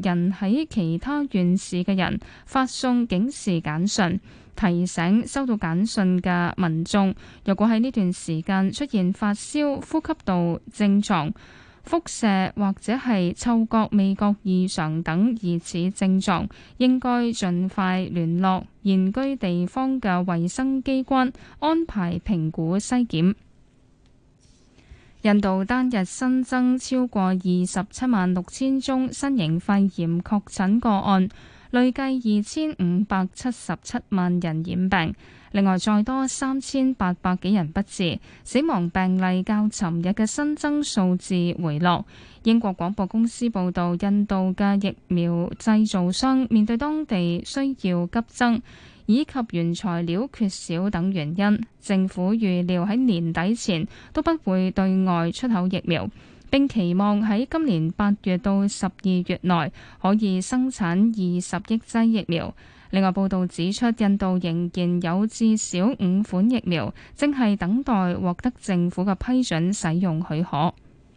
人喺其他縣市嘅人發送警示簡訊，提醒收到簡訊嘅民眾，若果喺呢段時間出現發燒、呼吸道症狀、腹瀉或者係嗅覺味覺異常等疑似症狀，應該盡快聯絡現居地方嘅衛生機關安排評估篩檢。印度單日新增超過27萬6千宗新型肺炎確診個案，累計2577萬人染病。另外，再多3800幾人不治，死亡病例較尋日嘅新增數字回落。英國廣播公司報道，印度嘅疫苗製造商面對當地需要急增以及原材料缺少等原因，政府預料喺年底前都不會對外出口疫苗，並期望喺今年8月到12月內可以生產20億劑疫苗。另外，報道指出，印度仍然有至少5款疫苗正係等待獲得政府嘅批准使用許可。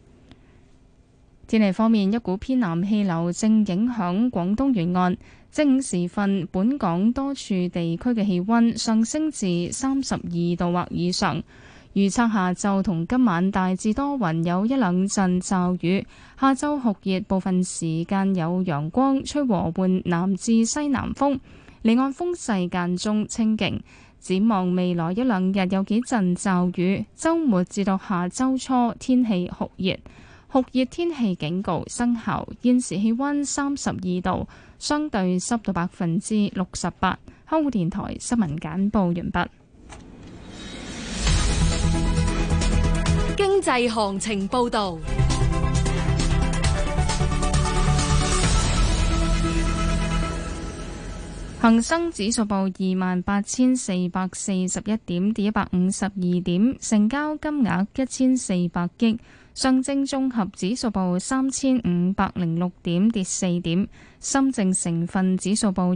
天氣方面，一股偏南氣流正影響廣東沿岸。正午時分，本港多處地區嘅氣溫上升至32度或以上。預測下晝同今晚大致多雲，有一兩陣驟雨。下晝酷熱，部分時間有陽光，吹和緩南至西南風，離岸風勢間中清勁。展望未來一兩日有幾陣驟雨，週末至到下週初天氣酷熱。酷熱天氣警告生效。現時氣溫32度，相對濕度68%。香港電台新聞簡報完畢。 經濟行情報道。 恒生指數報28,441點，跌152點，成交金額1400億。上證綜合指數報3506點，跌4點。深證成分指數報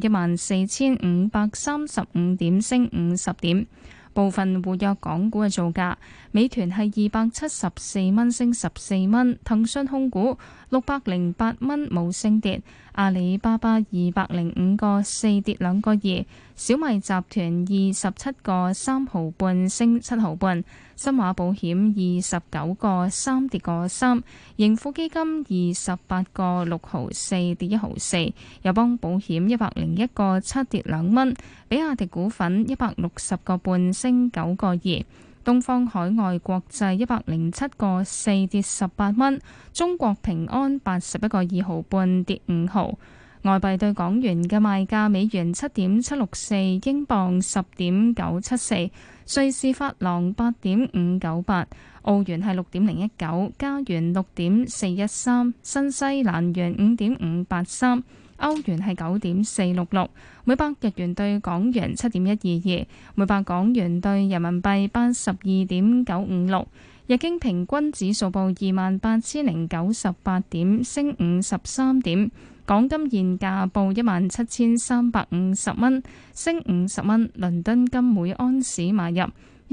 14,535點，升50點。部分活躍港股嘅造價，美團係274蚊，升14蚊；騰訊控股608蚊，冇升跌；阿里巴巴205個4，跌2個2；小米集團27個3毫半，升7毫半；新華保險29個3，跌個3；盈富基金28個6毫4，跌1毫4；友邦保險101個7，跌2蚊；比亞迪股份160個半，升9個2；東方海外國際107個4，跌18蚊；中國平安81個2毫半，跌5毫。外幣對港元嘅賣價：美元7.764，英鎊10.974，瑞士法郎8.598，澳元係6.019，加元6.413，新西蘭元5.583，歐元係9.466，每百日元對港元7.122，每百港元對人民幣82.956。日經平均指數報28,098點，升53點。港金現價報17,350蚊，升50蚊。倫敦金每安士買入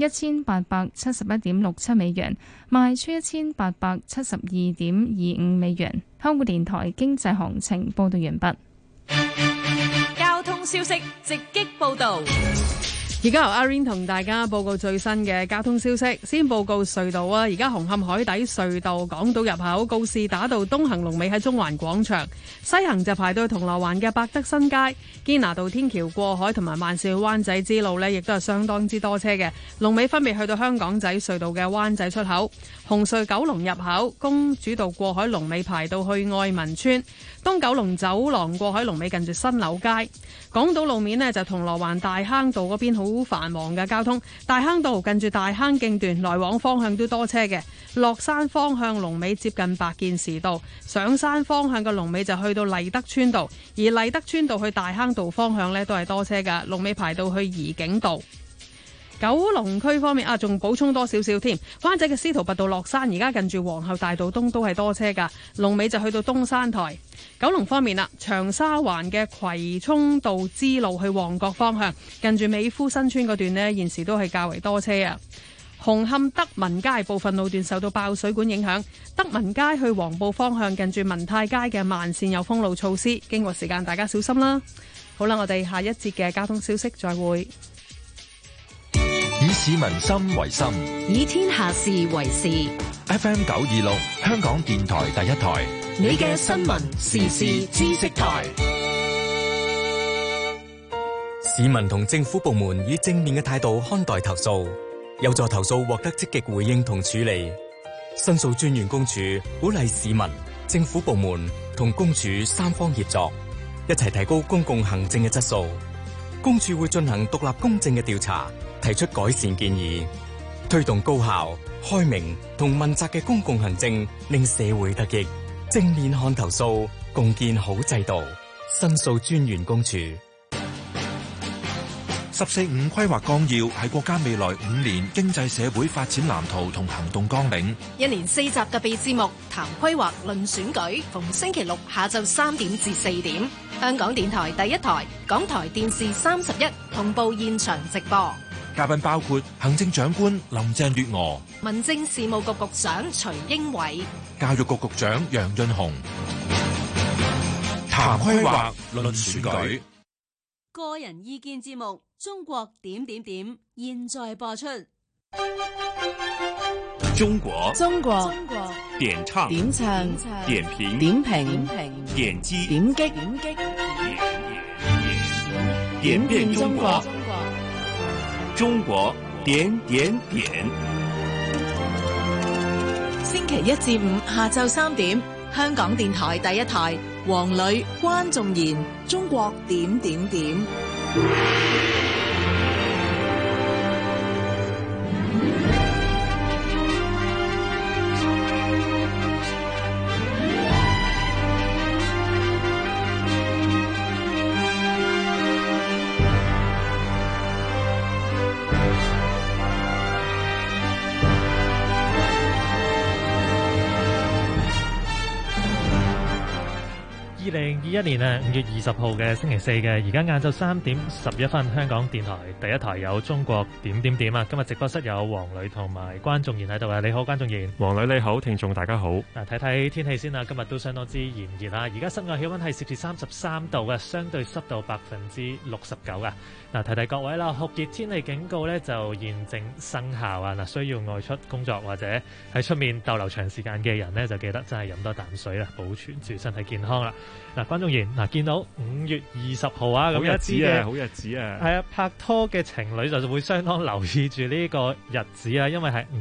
1871.67美元，賣出1872.25美元。香港電台經濟行情報道完畢。 交通消息直擊報道。 而家由阿 Rain 同大家報告最新嘅交通消息。先報告隧道啊，而家紅磡海底隧道港島入口告士打道東行龍尾喺中環廣場，西行就排到銅鑼灣嘅百德新街。堅拿道天橋過海同埋慢線灣仔之路呢，亦都係相當之多車嘅。龍尾分別去到香港仔隧道嘅灣仔出口，紅隧九龍入口公主道過海龍尾排到去愛民村，東九龍走廊過海龍尾近住新柳街。港島路面呢，就銅鑼灣大坑道嗰邊好繁忙嘅交通，大坑道近住大坑徑段來往方向都多車嘅。落山方向龍尾接近白建士道，上山方向嘅龍尾就去到麗德村道，而麗德村道去大坑道方向呢，都係多車噶，龍尾排到去怡景道。九龍區方面啊，仲補充多少少添。灣仔嘅司徒拔道落山，而家近住皇后大道東都係多車噶，龍尾就去到東山台。九龍方面啦，長沙灣嘅葵涌道支路去旺角方向，近住美孚新村嗰段呢，現時都係較為多車啊。 紅磡德民街部分路段受到爆水管影響，德民街去黃埔方向近住民泰街嘅慢線有封路措施，經過時間大家小心啦。好啦，我哋下一節嘅交通消息再會。 以市民心為心， 以天下事為事。 FM 926香港電台第一台， 你嘅新聞時事知識台。 市民同政府部門以正面嘅態度看待投訴，有助投訴獲得積極回應同處理。申訴專員公署鼓勵市民、政府部門同公署三方協作，一齊提高公共行政嘅質素。公署會進行獨立公正嘅調查，提出改善建議，推動高效、開明同問責嘅公共行政，令社會得益。正面看投訴，共建好制度。申訴專員公署。 十四五規劃綱要係國家未來5年經濟社會發展藍圖同行動綱領。 一連4集特別節目談規劃論選舉，逢星期六下晝3點至4點，香港電台第一台、港台電視31同步現場直播。 嘉賓包括行政長官林鄭月娥、 民政事務局局長徐英偉、 教育局局長楊潤雄。談規劃論選舉。 個人意見節目《中國點點點》現在播出。 中國點唱點評點擊點變中國，中國點點點。 星期一至五下晝3點，香港電台第一台，黃磊、關仲賢，中國點點點。 2021年5月20號嘅星期四嘅，而家晏晝3點11分，香港電台第一台有中國點點點啊！今日直播室有黃磊同埋關仲賢喺度啊！你好，關仲賢。 黃磊你好，聽眾大家好。 嗱，睇睇天氣先啦，今日都相當之炎熱啊！而家室外氣溫係攝氏33度嘅，相對濕度69%啊！嗱，提提各位啦，酷熱天氣警告咧就現正生效啊！嗱，需要外出工作或者喺出面逗留長時間嘅人咧，就記得真係飲多啖水啦，保存住身體健康啦。嗱，關仲賢，嗱，見到5月20號啊，咁一啲嘅好日子啊， 係啊，拍拖嘅情侶就會相當留意住呢個日子啊，因為係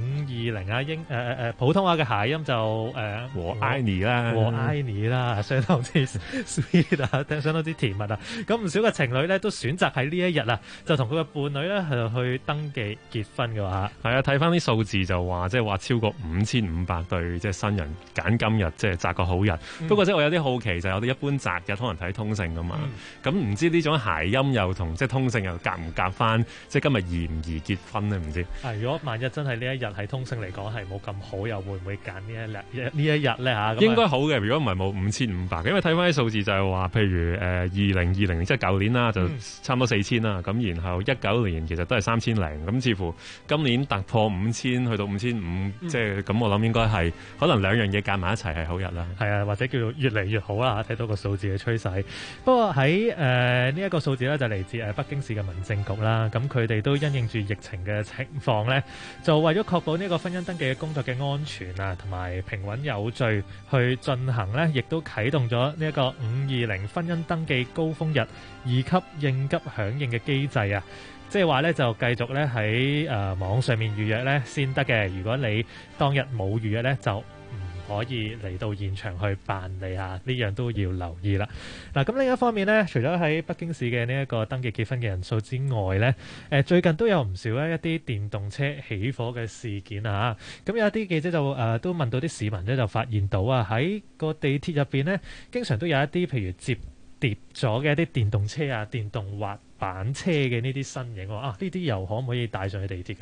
520啊，普通話嘅諧音就和 Ivy 啦， 和 Ivy 啦，相當之 sweet 啊，相當之甜蜜啊。咁唔少嘅情侶咧都選擇喺呢一日啊，就同佢嘅伴侶咧去登記結婚嘅話， 係啊，睇翻啲數字就話，即係話超過5500對即係新人揀今日即係擇個好日。不過即係我有啲好奇，就有啲一般擇日可能睇通勝噶嘛，咁唔知呢種諧音又同即係通勝又夾唔夾翻？即係今日宜唔宜結婚咧？唔知。如果萬一真係呢一日喺通勝嚟講係冇咁好，又會唔會揀呢一日咧嚇？ 應該好嘅，如果唔係冇5500，因為睇翻啲數字就係話，譬如2020即係舊年啦，就差唔多4000啦，咁然後19年其實都係3000零，咁似乎今年突破5000去到5500，即係咁我諗應該係可能兩樣嘢夾埋一齊係好日啦。 係啊，或者叫做越嚟越好啦，睇到個數字嘅趨勢。不過喺呢一個數字咧就嚟自北京市嘅民政局啦，咁佢哋都因應住疫情嘅情況咧，就為咗確保呢個婚姻登記嘅工作嘅安全啊，同埋平穩有序去進行咧，亦都啟動咗呢一個520婚姻登記高峰日2級應急響應嘅機制啊，即係話咧就繼續咧喺網上面預約咧先得嘅，如果你當日冇預約咧就可以嚟到現場去辦理下，呢樣都要留意啦。嗱，咁另一方面呢，除咗喺北京市嘅呢一個登記結婚嘅人數之外呢，最近都有唔少一啲電動車起火嘅事件啊。咁有一啲記者就都問到啲市民呢，就發現到啊，喺個地鐵入邊呢，經常都有一啲譬如摺疊咗嘅一啲電動車啊、電動滑板車嘅呢啲身影喎。呢啲又可唔可以帶上去地鐵嘅呢？嚇？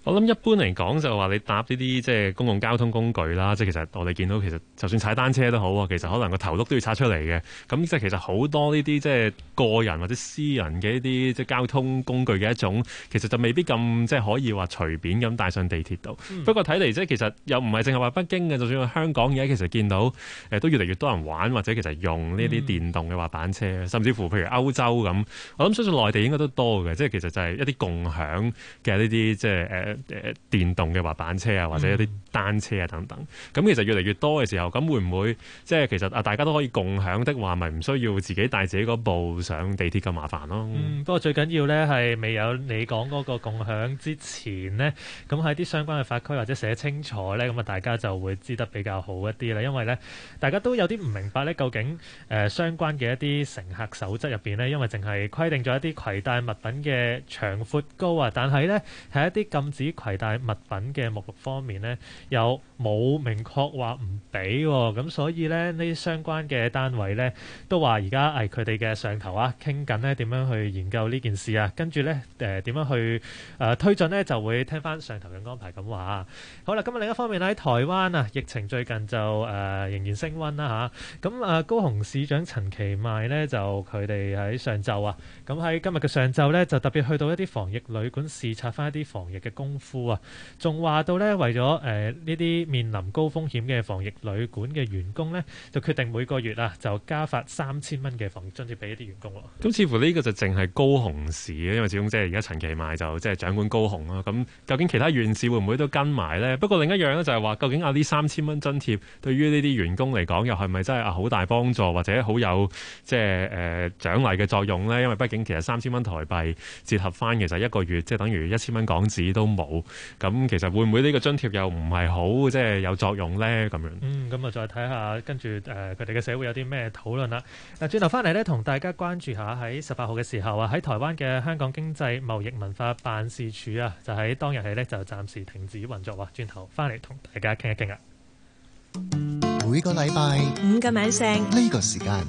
我諗一般嚟講就話你搭呢啲即係公共交通工具啦，即係其實我哋見到其實就算踩單車都好啊，其實可能個頭碌都要拆出嚟嘅。咁即係其實好多呢啲即係個人或者私人嘅一啲即係交通工具嘅一種，其實就未必咁即係可以話隨便咁帶上地鐵度。不過睇嚟即係其實又唔係淨係話北京嘅，就算香港而家其實見到都越嚟越多人玩或者其實用呢啲電動嘅滑板車，甚至乎譬如歐洲咁，我諗相信內地應該都多嘅，即係其實就係一啲共享嘅呢啲即係電動嘅滑板車啊，或者一啲單車啊等等，咁其實越嚟越多嘅時候，咁會唔會即係其實大家都可以共享的話，咪唔需要自己帶自己嗰部上地鐵咁麻煩咯？ 不過最緊要呢係未有你講嗰個共享之前呢，咁喺啲相關嘅法規或者寫清楚呢，咁啊大家就會知得比較好一啲啦。因為呢，大家都有啲唔明白呢，究竟相關嘅一啲乘客守則入邊呢，因為淨係規定咗一啲攜帶物品嘅長闊高啊，但係呢係一啲禁止攜帶物品嘅目錄方面呢，又冇明確話唔俾喎，咁所以呢，呢啲相關嘅單位呢，都話而家係佢哋嘅上頭啊，傾緊呢點樣去研究呢件事啊，跟住呢點樣去推進呢，就會聽翻上頭嘅安排咁話。好啦，咁另一方面喺台灣啊，疫情最近就仍然升溫啦嚇，咁高雄市長陳其邁呢，就佢哋喺上晝啊，咁喺今日嘅上晝呢，就特別去到一啲防疫旅館視察翻一啲防疫嘅功夫啊，仲話到呢，為咗呢啲面臨高風險嘅防疫旅館嘅員工呢，就決定每個月啊就加發3000蚊嘅防疫津貼俾一啲員工喎。咁似乎呢個就淨係高雄市嘅，因為始終即係而家陳其邁就即係掌管高雄啦。咁究竟其他縣市會唔會都跟埋呢？不過另一樣呢，就係話，究竟呢3000蚊津貼對於呢啲員工嚟講，又係咪真係好大幫助，或者好有即係獎勵嘅作用呢？因為畢竟其實3000蚊台幣折合翻，其實一個月即係等於1000蚊港紙都冇。咁其實會唔會呢個津貼又唔係好即係有作用呢？咁樣咁啊再睇下跟住佢哋嘅社會有啲咩討論啦。嗱，轉頭翻嚟呢，同大家關注下喺18號嘅時候啊，喺台灣嘅香港經濟貿易文化辦事處啊，就喺當日起呢，就暫時停止運作啊。轉頭翻嚟同大家傾一傾啊。 每個禮拜 5個晚上呢個時間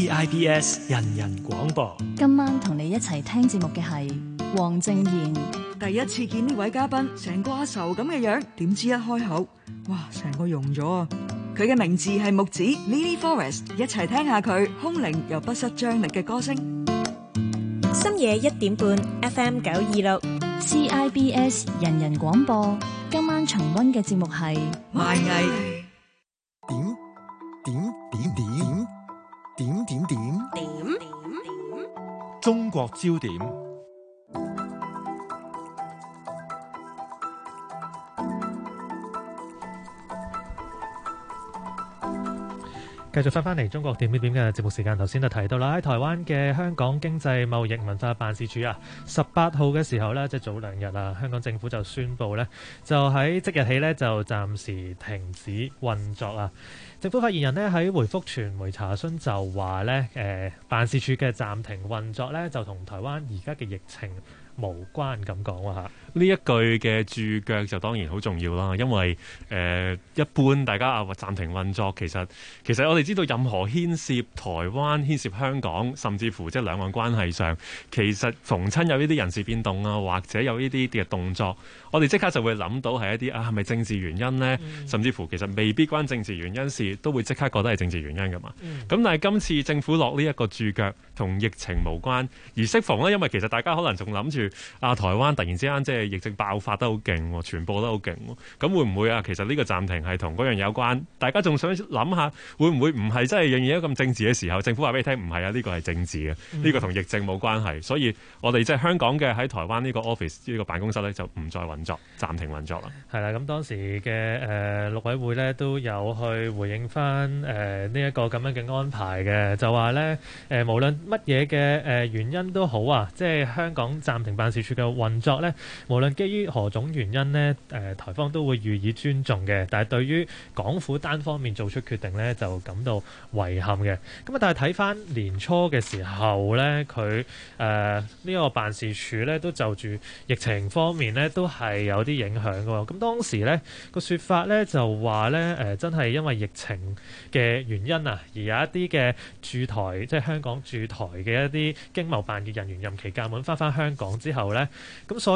CIBS 人人廣播。 今晚同你一齊聽節目嘅係黃正賢。 第一次見呢位嘉賓，成個阿愁咁嘅樣，點知一開口，哇，成個溶咗啊！佢嘅名字係木子 Lily Forest， 一齊聽下佢空靈又不失張力嘅歌聲。 深夜1點半 FM 926 CIBS 人人廣播。今晚重溫嘅節目係賣藝。 點中國焦點。 繼續翻嚟中國點嘅節目時間，頭先就提到啦，喺台灣嘅香港經濟貿易文化辦事處啊，18號嘅時候呢，即係早2日啊，香港政府就宣布呢，就喺即日起呢，就暫時停止運作啊。政府發言人呢，喺回覆傳媒查詢就話呢，辦事處嘅暫停運作呢，就同台灣而家嘅疫情無關咁講喎嚇。 呢一句嘅註腳就當然好重要啦，因為一般大家話暫停運作，其實我哋知道任何牽涉台灣、牽涉香港，甚至乎即係兩岸關係上，其實逢親有呢啲人事變動啊，或者有呢啲嘅動作，我哋即刻就會諗到係一啲係咪政治原因呢？甚至乎其實未必關政治原因事，都會即刻覺得係政治原因噶嘛。咁但係今次政府落呢一個註腳同疫情無關，而適逢呢，因為其實大家可能仲諗住台灣突然之間即係疫症爆發得好勁，傳播得好勁，咁會唔會啊？其實呢個暫停係同嗰樣有關？大家仲想諗下，會唔會唔係真係樣嘢咁政治嘅時候，政府話俾你聽唔係啊？呢個係政治嘅，呢個同疫症冇關係，所以我哋即係香港嘅喺台灣呢個 office 呢個辦公室呢，就唔再運作，暫停運作啦。 係啦，咁當時嘅陸委會呢，都有去回應翻呢一個咁樣嘅安排嘅，就話呢，無論乜嘢嘅原因都好啊，即係香港暫停辦事處嘅運作呢，無論基於何種原因呢，台方都會予以尊重嘅。但係對於港府單方面做出決定呢，就感到遺憾嘅。咁啊，但係睇翻年初嘅時候呢，佢呢個辦事處呢，都就住疫情方面呢，都係有啲影響嘅。咁當時呢個説法呢，就話呢，真係因為疫情嘅原因啊，而有一啲嘅駐台即係香港駐台嘅一啲經貿辦嘅人員任期屆滿翻香港之後呢，咁所以呢，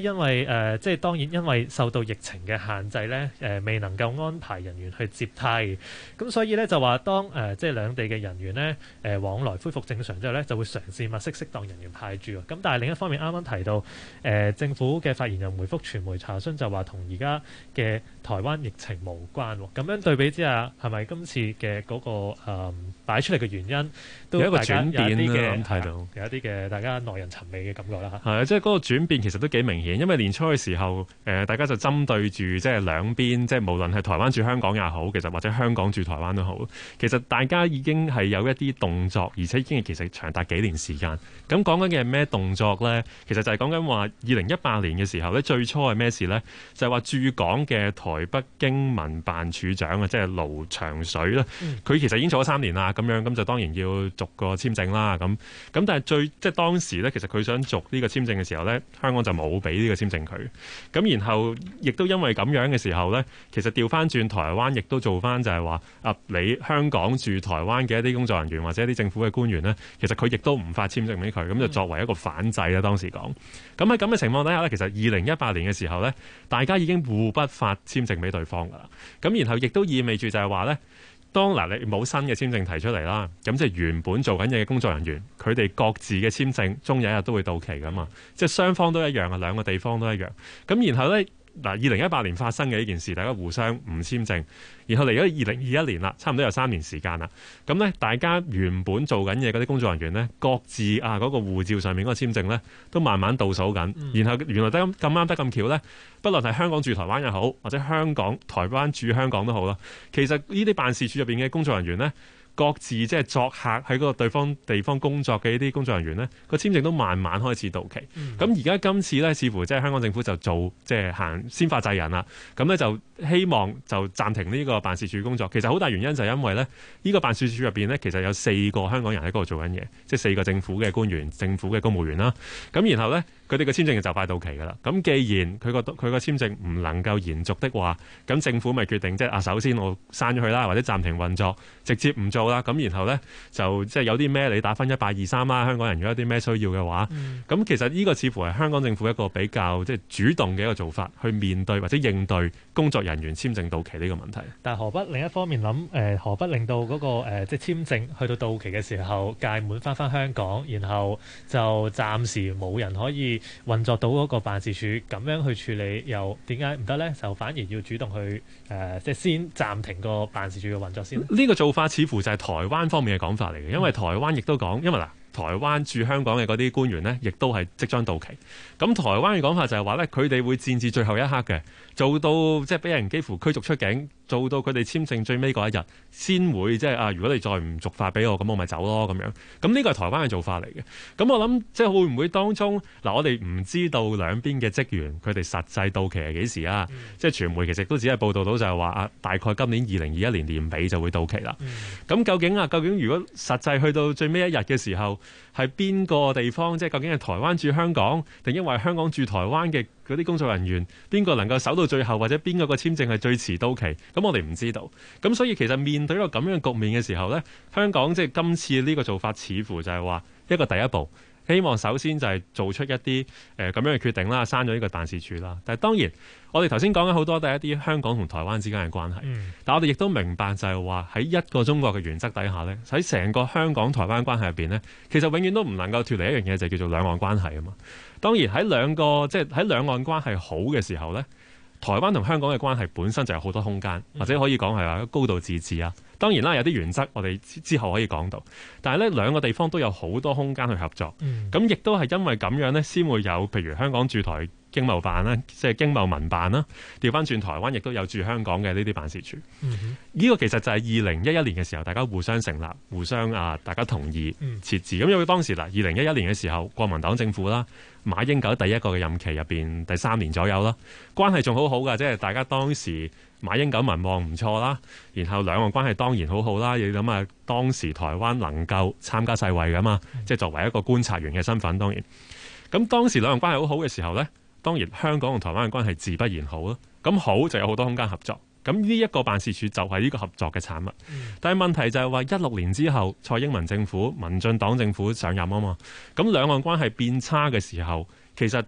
因為即係當然因為受到疫情嘅限制咧，未能夠安排人員去接替，咁所以咧就話當即係兩地嘅人員咧往來恢復正常之後咧，就會嘗試物色適當人員派駐。咁但係另一方面啱啱提到政府嘅發言人回覆傳媒查詢就話同而家嘅台灣疫情無關喎。咁樣對比之下，係咪今次嘅嗰個擺出嚟嘅原因都有一個轉變啦？咁睇到有一啲嘅大家耐人尋味嘅感覺啦嚇。 係啊，即係嗰個轉變其實都幾明顯，因為年初嘅時候大家就針對住即係兩邊，即係無論係台灣駐香港也好，其實或者香港駐台灣都好，其實大家已經係有一啲動作，而且已經係其實長達幾年時間。咁講緊嘅係咩動作呢？其實就係講緊話2018年嘅時候咧，最初係咩事呢？就係話駐港嘅台北經民辦處長啊，即係盧長水咧，佢其實已經做咗3年啦，咁樣咁就當然要續個簽證啦。咁但係即係當時咧，其實佢想續呢個簽證嘅時候咧，香港就冇俾呢個簽證佢。咁然後亦都因為咁樣嘅時候咧，其實調翻轉台灣亦都做翻就係話你香港駐台灣嘅一啲工作人員或者一啲政府嘅官員咧，其實佢亦都唔發簽證俾佢，咁就作為一個反制啦。當時講咁喺咁嘅情況底下咧，其實2018年嘅時候咧，大家已經互不發簽證俾對方噶啦。咁然後亦都意味住就係話咧，當你冇新嘅簽證提出嚟啦，咁即係原本做緊嘢嘅工作人員，佢哋各自嘅簽證終有一日都會到期噶嘛，即係雙方都一樣啊，兩個地方都一樣。咁然後咧，2018年發生嘅呢件事，大家互相唔簽證，然後嚟咗2021年啦，差唔多有3年時間啦。咁咧，大家原本做緊嘢嗰啲工作人員咧，各自嗰個護照上面嗰個簽證咧，都慢慢倒數緊。然後原來得咁啱得咁巧咧，不論係香港駐台灣又好，或者香港台灣駐香港都好啦，其實呢啲辦事處入邊嘅工作人員咧，各自即係作客喺嗰個對方地方工作嘅呢啲工作人員呢，個簽證都慢慢開始到期。咁而家今次呢，似乎即係香港政府就做即係行先發制人啦。咁呢就希望就暫停呢個辦事處工作。其實好大原因就係因為呢個辦事處入邊呢，其實有4個香港人喺嗰度做緊嘢，即係4個政府嘅官員、政府嘅公務員啦。咁然後呢，佢哋嘅簽證就快到期㗎啦。咁既然佢個簽證唔能夠延續的話，咁政府咪決定即係首先我刪咗佢啦，或者暫停運作，直接唔做啦。咁然後呢，就即係有啲咩你打分123啦，香港人如果有啲咩需要嘅話，咁其實呢個似乎係香港政府一個比較即係主動嘅一個做法，去面對或者應對工作人員簽證到期呢個問題。 但係何不另一方面諗何不令到嗰個即係簽證去到期嘅時候屆滿翻香港，然後就暫時冇人可以運作到嗰個辦事處，咁樣去處理又點解唔得呢？就反而要主動去即係先暫停個辦事處嘅運作先。 呢個做法似乎就係台灣方面嘅講法嚟嘅，因為台灣亦都講，因為台灣駐香港嘅嗰啲官員呢，亦都係即將到期。咁台灣嘅講法就係話呢，佢哋會戰至最後一刻嘅，做到即係俾人幾乎驅逐出境，做到佢哋簽證最尾嗰一日，先會即係如果你再唔續發俾我，咁我咪走咯咁樣。咁呢個係台灣嘅做法嚟嘅。咁我諗即係會唔會當中我哋唔知道兩邊嘅職員佢哋實際到期係幾時啊？即係傳媒其實都只係報道到就係話大概今年2021年年尾就會到期啦。咁究竟如果實際去到最尾一日嘅時候，係邊個地方？即係究竟係台灣駐香港，定因為香港駐台灣嘅嗰啲工作人員，邊個能夠守到最後，或者邊個個簽證係最遲到期？咁我哋唔知道。咁所以其實面對一個咁樣嘅局面嘅時候呢，香港即係今次呢個做法，似乎就係話一個第一步，希望首先就係做出一啲咁樣嘅決定啦，刪咗呢個辦事處啦。但係當然，我哋頭先講緊好多都係一啲香港同台灣之間嘅關係。但我哋亦都明白就係話喺一個中國嘅原則底下呢，喺成個香港台灣關係入邊呢，其實永遠都唔能夠脫離一樣嘢，就叫做兩岸關係啊嘛。當然喺兩岸關係好嘅時候呢，台灣同香港嘅關係本身就有好多空間，或者可以講係話高度自治啊。當然啦，有啲原則我哋之後可以講到，但係呢兩個地方都有好多空間去合作。咁亦都係因為咁樣呢，先會有譬如香港駐台經貿辦啦，即係經貿民辦啦，調翻轉台灣亦都有駐香港嘅呢啲辦事處。呢個其實就係2011年嘅時候，大家互相成立，互相大家同意設置。咁因為當時2011年嘅時候，國民黨政府啦，馬英九第一個嘅任期入邊第3年左右啦，關係仲好好㗎，即係大家當時馬英九民望唔錯啦，然後兩岸關係當然好好啦。你諗下，當時台灣能夠參加世衛㗎嘛，即係作為一個觀察員嘅身份，當然。咁當時兩岸關係好好嘅時候呢，當然香港同台灣嘅關係自不然好咯。咁好就有好多空間合作。咁呢一個辦事處就係呢個合作嘅產物。但係問題就係話16年之後，蔡英文政府、民進黨政府上任啊嘛，咁兩岸關係變差嘅時候，其實就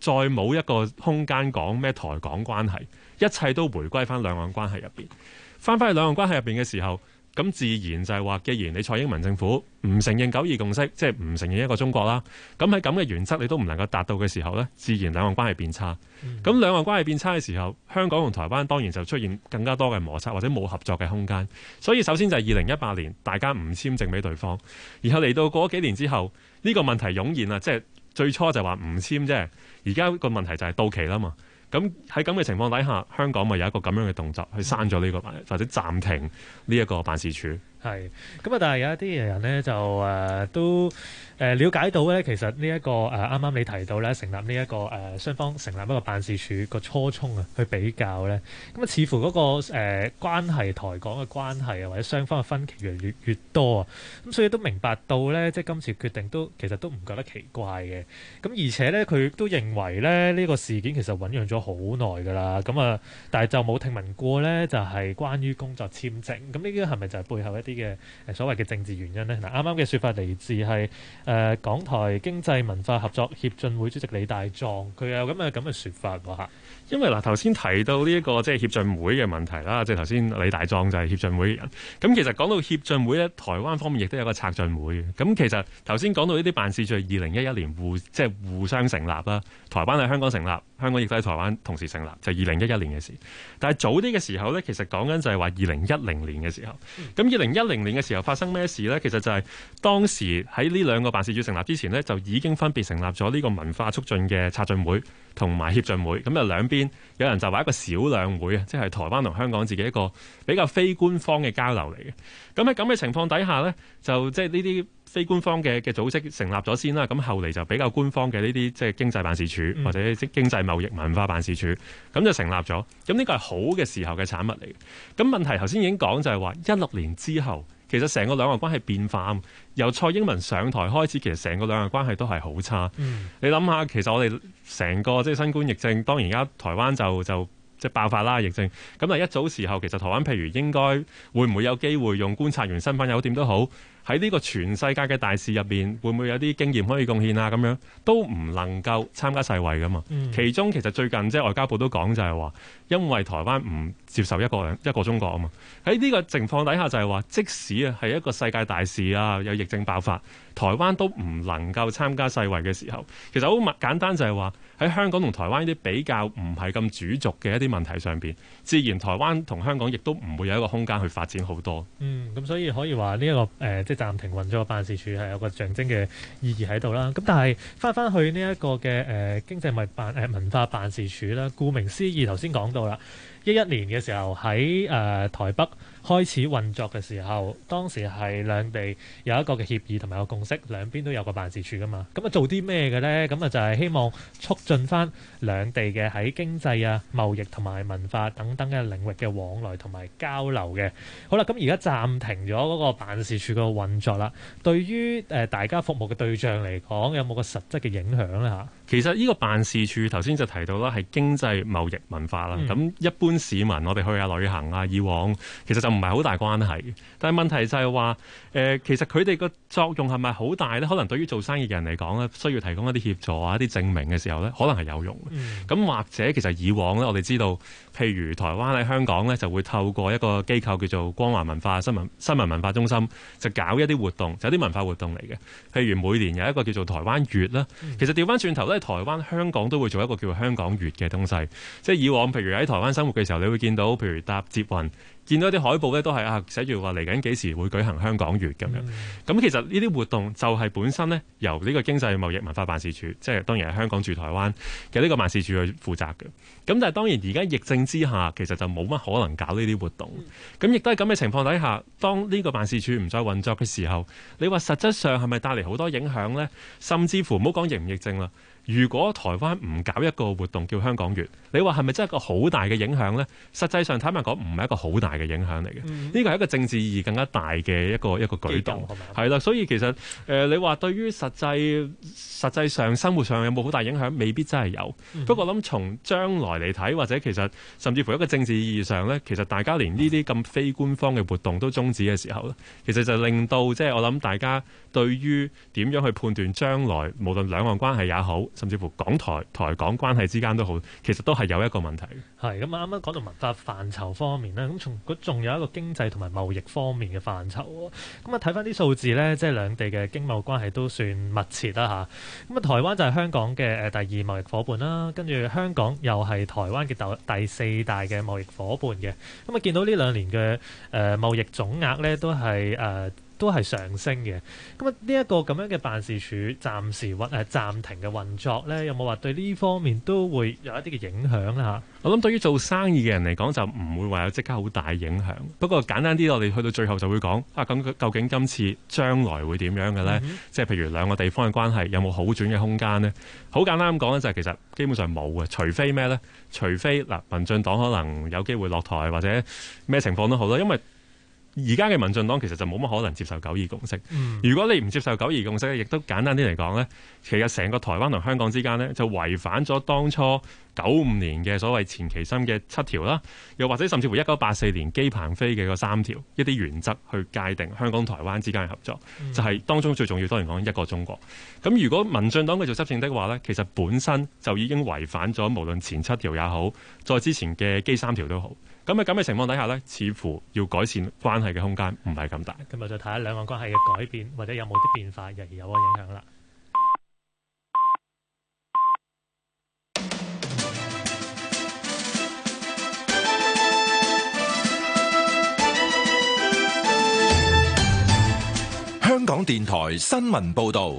再冇一個空間講咩台港關係，一切都回歸翻兩岸關係入邊。翻返去兩岸關係入邊嘅時候，咁自然就係話，既然你蔡英文政府唔承認九二共識，即係唔承認一個中國啦，咁喺咁嘅原則你都唔能夠達到嘅時候呢，自然兩岸關係變差。咁兩岸關係變差嘅時候，香港同台灣當然就出現更加多嘅摩擦或者冇合作嘅空間。所以首先就係2018年大家唔簽證俾對方，然後嚟到過咗幾年之後，呢個問題湧現啦，即係最初就話唔簽啫，而家個問題就係到期啦嘛。咁喺咁嘅情況底下，香港咪有一個咁樣嘅動作去刪咗呢個或者暫停呢一個辦事處。 係咁啊！但係有一啲人咧就都了解到咧，其實呢一個啱啱你提到咧，成立呢一個雙方成立一個辦事處個初衷啊，去比較咧，咁啊似乎嗰個關係台港嘅關係啊，或者雙方嘅分歧越多啊，咁所以都明白到咧，即係今次決定都其實都唔覺得奇怪嘅。咁而且咧，佢都認為咧呢個事件其實醖釀咗好耐㗎啦。咁啊，但係就冇聽聞過咧，就係關於工作簽證。咁呢啲係咪就係背後一啲嘅所謂嘅政治原因呢？嗱，啱啱嘅説法嚟自係港台經濟文化合作協進會主席李大壯，佢有咁嘅説法喎嚇。 因為嗱頭先提到呢一個即係協進會嘅問題啦，即係頭先李大壯就係協進會嘅人。咁其實講到協進會咧，台灣方面亦都有個策進會。咁其實頭先講到呢啲辦事處2011年互相成立啦，台灣喺香港成立，香港亦都喺台灣同時成立，就2011年嘅事。但係早啲嘅時候咧，其實講緊就係話2010年嘅時候。咁2010年嘅時候發生咩事咧？其實就係當時喺呢兩個辦事處成立之前咧，就已經分別成立咗呢個文化促進嘅策進會同埋協進會。咁啊兩邊有人就話一個小兩會啊，即係台灣同香港自己一個比較非官方嘅交流嚟嘅。咁喺咁嘅情況底下呢，就即係呢啲非官方嘅組織成立咗先啦。咁後嚟就比較官方嘅呢啲即係經濟辦事處或者經濟貿易文化辦事處，咁就成立咗。咁呢個係好嘅時候嘅產物嚟嘅。咁問題頭先已經講就係話16年之後，其實成個兩岸關係變化，由蔡英文上台開始，其實成個兩岸關係都係好差。你諗下，其實我哋成個即係新冠疫症，當然而家台灣就即係爆發啦疫症。咁啊一早時候，其實台灣譬如應該會唔會有機會用觀察員身份有點都好，喺呢個全世界嘅大事入邊，會唔會有啲經驗可以貢獻啊？咁樣都唔能夠參加世衛噶嘛。其中其實最近即係外交部都講就係話，因為台灣唔接受一個中國啊嘛。喺呢個情況底下就係話，即使啊係一個世界大事啊，有疫症爆發，台灣都唔能夠參加世衛嘅時候，其實好簡單就係話喺香港同台灣呢啲比較唔係咁主軸嘅一啲問題上邊，自然台灣同香港亦都唔會有一個空間去發展好多。咁所以可以話呢一個即係暫停運作嘅辦事處係有個象徵嘅意義喺度啦。咁但係翻去呢一個嘅經濟文化辦事處啦，顧名思義頭先講到啦，11年嘅時候喺台北開始運作嘅時候，當時係兩地有一個嘅協議同埋個共識，兩邊都有個辦事處噶嘛。咁啊做啲咩嘅呢？咁啊就係希望促進翻兩地嘅喺經濟啊、貿易同埋文化等等嘅領域嘅往來同埋交流嘅。好啦，咁而家暫停咗嗰個辦事處嘅運作啦。對於大家服務嘅對象嚟講，有冇個實質嘅影響呢？嚇？其實呢個辦事處頭先就提到啦，係經濟貿易文化啦。咁一般市民我哋去下旅行啊，以往其實就唔係好大關係。但係問題就係話，其實佢哋個作用係咪好大呢？可能對於做生意嘅人嚟講咧，需要提供一啲協助啊、一啲證明嘅時候呢，可能係有用嘅。咁或者其實以往呢，我哋知道，譬如台灣喺香港呢，就會透過一個機構叫做光華文化新聞文化中心，就搞一啲活動，就有啲文化活動嚟嘅。譬如每年有一個叫做台灣月啦，其實調翻轉頭咧，台灣、香港都會做一個叫做香港月嘅東西。即係以往譬如喺台灣生活嘅時候，你會見到譬如搭捷運，見到啲海報咧都係寫住話嚟緊幾時會舉行香港月咁樣。咁其實呢啲活動就係本身咧由呢個經濟貿易文化辦事處，即係當然係香港駐台灣嘅呢個辦事處去負責嘅。咁但係當然而家疫症之下，其實就冇乜可能搞呢啲活動。咁亦都係咁嘅情況底下，當呢個辦事處唔再運作嘅時候，你話實質上係咪帶嚟好多影響呢？甚至乎唔好講疫唔疫症啦。如果台灣唔搞一個活動叫香港月，你話係咪真係一個好大嘅影響呢？實際上坦白講唔係一個好大嘅影響嚟嘅。呢個係一個政治意義更加大嘅一個舉動，係啦。所以其實你話對於實際上生活上有冇好大影響，未必真係有。不過諗從將來嚟睇，或者其實甚至乎一個政治意義上呢，其實大家連呢啲咁非官方嘅活動都終止嘅時候咧，其實就令到即係我諗大家對於點樣去判斷將來無論兩岸關係也好，甚至乎港台港關係之間都好，其實都係有一個問題。 係咁啱啱講到文化範疇方面咧，咁仲有一個經濟同埋貿易方面嘅範疇。咁啊睇翻啲數字呢，即係兩地嘅經貿關係都算密切啦嚇。咁啊台灣就係香港嘅第二貿易夥伴啦，跟住香港又係台灣嘅第四大嘅貿易夥伴嘅。咁啊見到呢兩年嘅貿易總額呢，都係上升嘅。咁啊呢一個咁樣嘅辦事處暫時暫停嘅運作呢，有冇話對呢方面都會有一啲嘅影響咧嚇？ 我諗對於做生意嘅人嚟講就唔會話有即刻好大影響。不過簡單啲，我哋去到最後就會講咁究竟今次將來會點樣嘅呢？即係譬如兩個地方嘅關係有冇好轉嘅空間呢？好簡單咁講呢，就係其實基本上冇嘅，除非咩呢？除非民進黨可能有機會落台或者咩情況都好啦，因為而家嘅民進黨其實就冇乜可能接受九二共識。如果你唔接受九二共識，亦都簡單啲嚟講呢，其實成個台灣同香港之間呢，就違反咗當初95年嘅所謂錢其琛嘅7條啦，又或者甚至乎1984年姬鵬飛嘅嗰3條一啲原則去界定香港台灣之間嘅合作，就係當中最重要當然講一個中國。咁如果民進黨繼續執政的話呢，其實本身就已經違反咗無論前7條也好，再之前嘅姬3條都好。咁嘅情況底下呢，似乎要改善關係嘅空間唔係咁大。 咁就睇下兩岸關係嘅改變，或者有冇啲變化而有個影響啦。 香港電台新聞報導。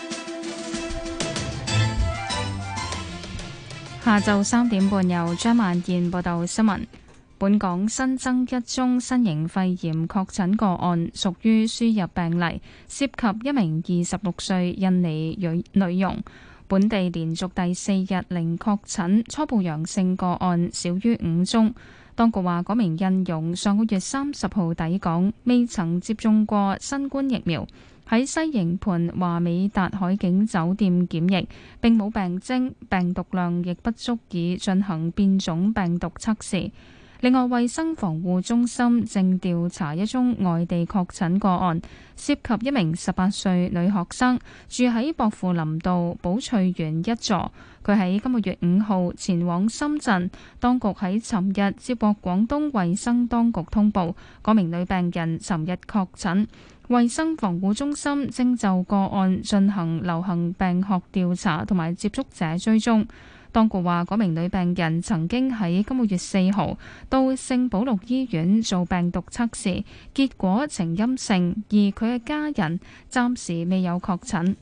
下晝3點半由張萬燕報道新聞。本港新增1宗新型肺炎確診個案，屬於輸入病例，涉及一名26歲印尼女傭。本地連續第4日零確診，初步陽性個案少於5宗。當局話，嗰名印傭上個月30號抵港，未曾接種過新冠疫苗，喺西營盤華美達海景酒店檢疫，並冇病徵，病毒量亦不足以進行變種病毒測試。另外，衛生防護中心正調查一宗外地確診個案，涉及一名18歲女學生，住喺薄扶林道寶翠園1座。佢喺今個月5號前往深圳，當局喺尋日接獲廣東衛生當局通報，嗰名女病人尋日確診。衛生防護中心正就個案進行流行病學調查同埋接觸者追蹤。當局話，嗰名女病人曾經喺今個月4號到聖保祿醫院做病毒測試，結果呈陰性，而佢嘅家人暫時未有確診。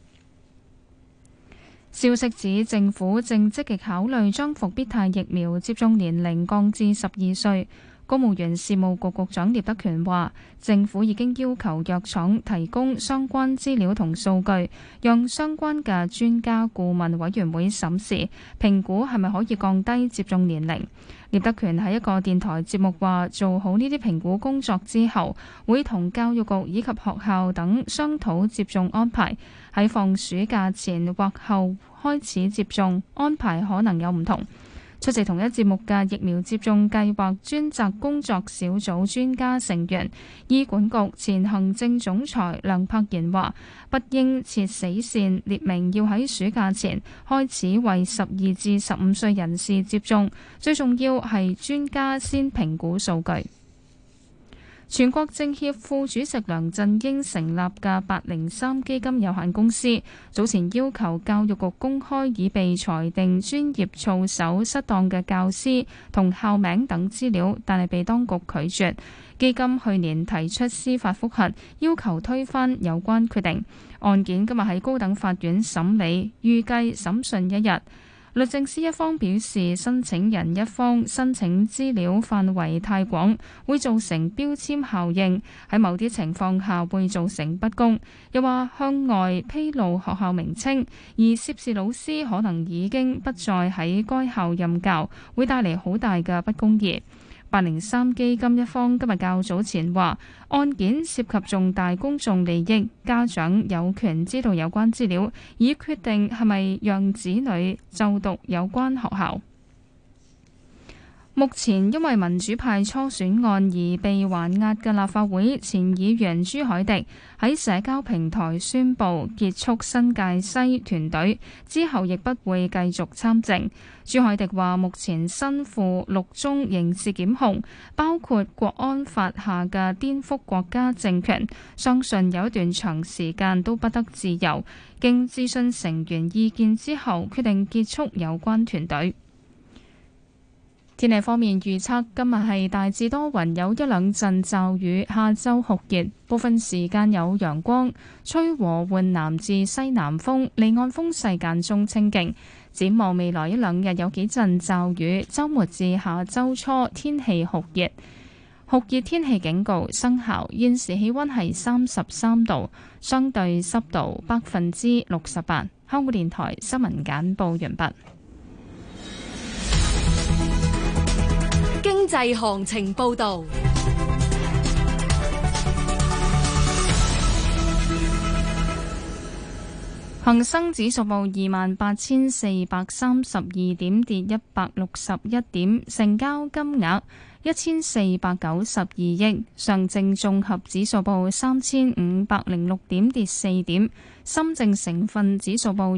消息指，政府正積極考慮將復必泰疫苗接種年齡降至12歲。公務員事務局局長聶德權話，政府已經要求藥廠提供相關資料同數據，讓相關嘅專家顧問委員會審視，評估係咪可以降低接種年齡。聶德權喺一個電台節目話，做好呢啲評估工作之後，會同教育局以及學校等商討接種安排，喺放暑假前或後開始接種，安排可能有唔同。出席同一節目嘅疫苗接種計劃專責工作小組專家成員，醫管局前行政總裁梁柏賢話，不應設死線，列明要喺暑假前開始為12至15歲人士接種，最重要係專家先評估數據。全國政協副主席梁振英成立嘅803基金有限公司，早前要求教育局公開已被裁定專業操守失當嘅教師同校名等資料，但係被當局拒絕。基金去年提出司法覆核，要求推翻有關決定。案件今日喺高等法院審理，預計審訊1日。律政司一方表示，申請人一方申請資料範圍太廣，會造成標籤效應，喺某啲情況下會造成不公。又話向外披露學校名稱，而涉事老師可能已經不再喺該校任教，會帶嚟好大嘅不公義。 803基金一方今日較早前話，案件涉及重大公眾利益，家長有權知道有關資料，以決定係咪讓子女就讀有關學校。目前因為民主派初選案而被還押嘅立法會前議員朱凱廸喺社交平台宣布結束新界西團隊，之後亦不會繼續參政。朱凱廸話目前身負6宗刑事檢控，包括國安法下嘅顛覆國家政權，相信有一段長時間都不得自由。經諮詢成員意見之後，決定結束有關團隊。天氣方面預測，今日係大致多雲，有一兩陣驟雨，下晝酷熱，部分時間有陽光，吹和緩南至西南風，離岸風勢間中清勁。展望未來一兩日有幾陣驟雨，週末至下週初天氣酷熱，酷熱天氣警告生效。現時氣溫係33度，相對濕度68%。香港電台新聞簡報完畢。 經濟行情報導， 恒生指數報28,432點，跌161點，成交金額1492億。上證綜合指數報3506點，跌4點。深證成分指數報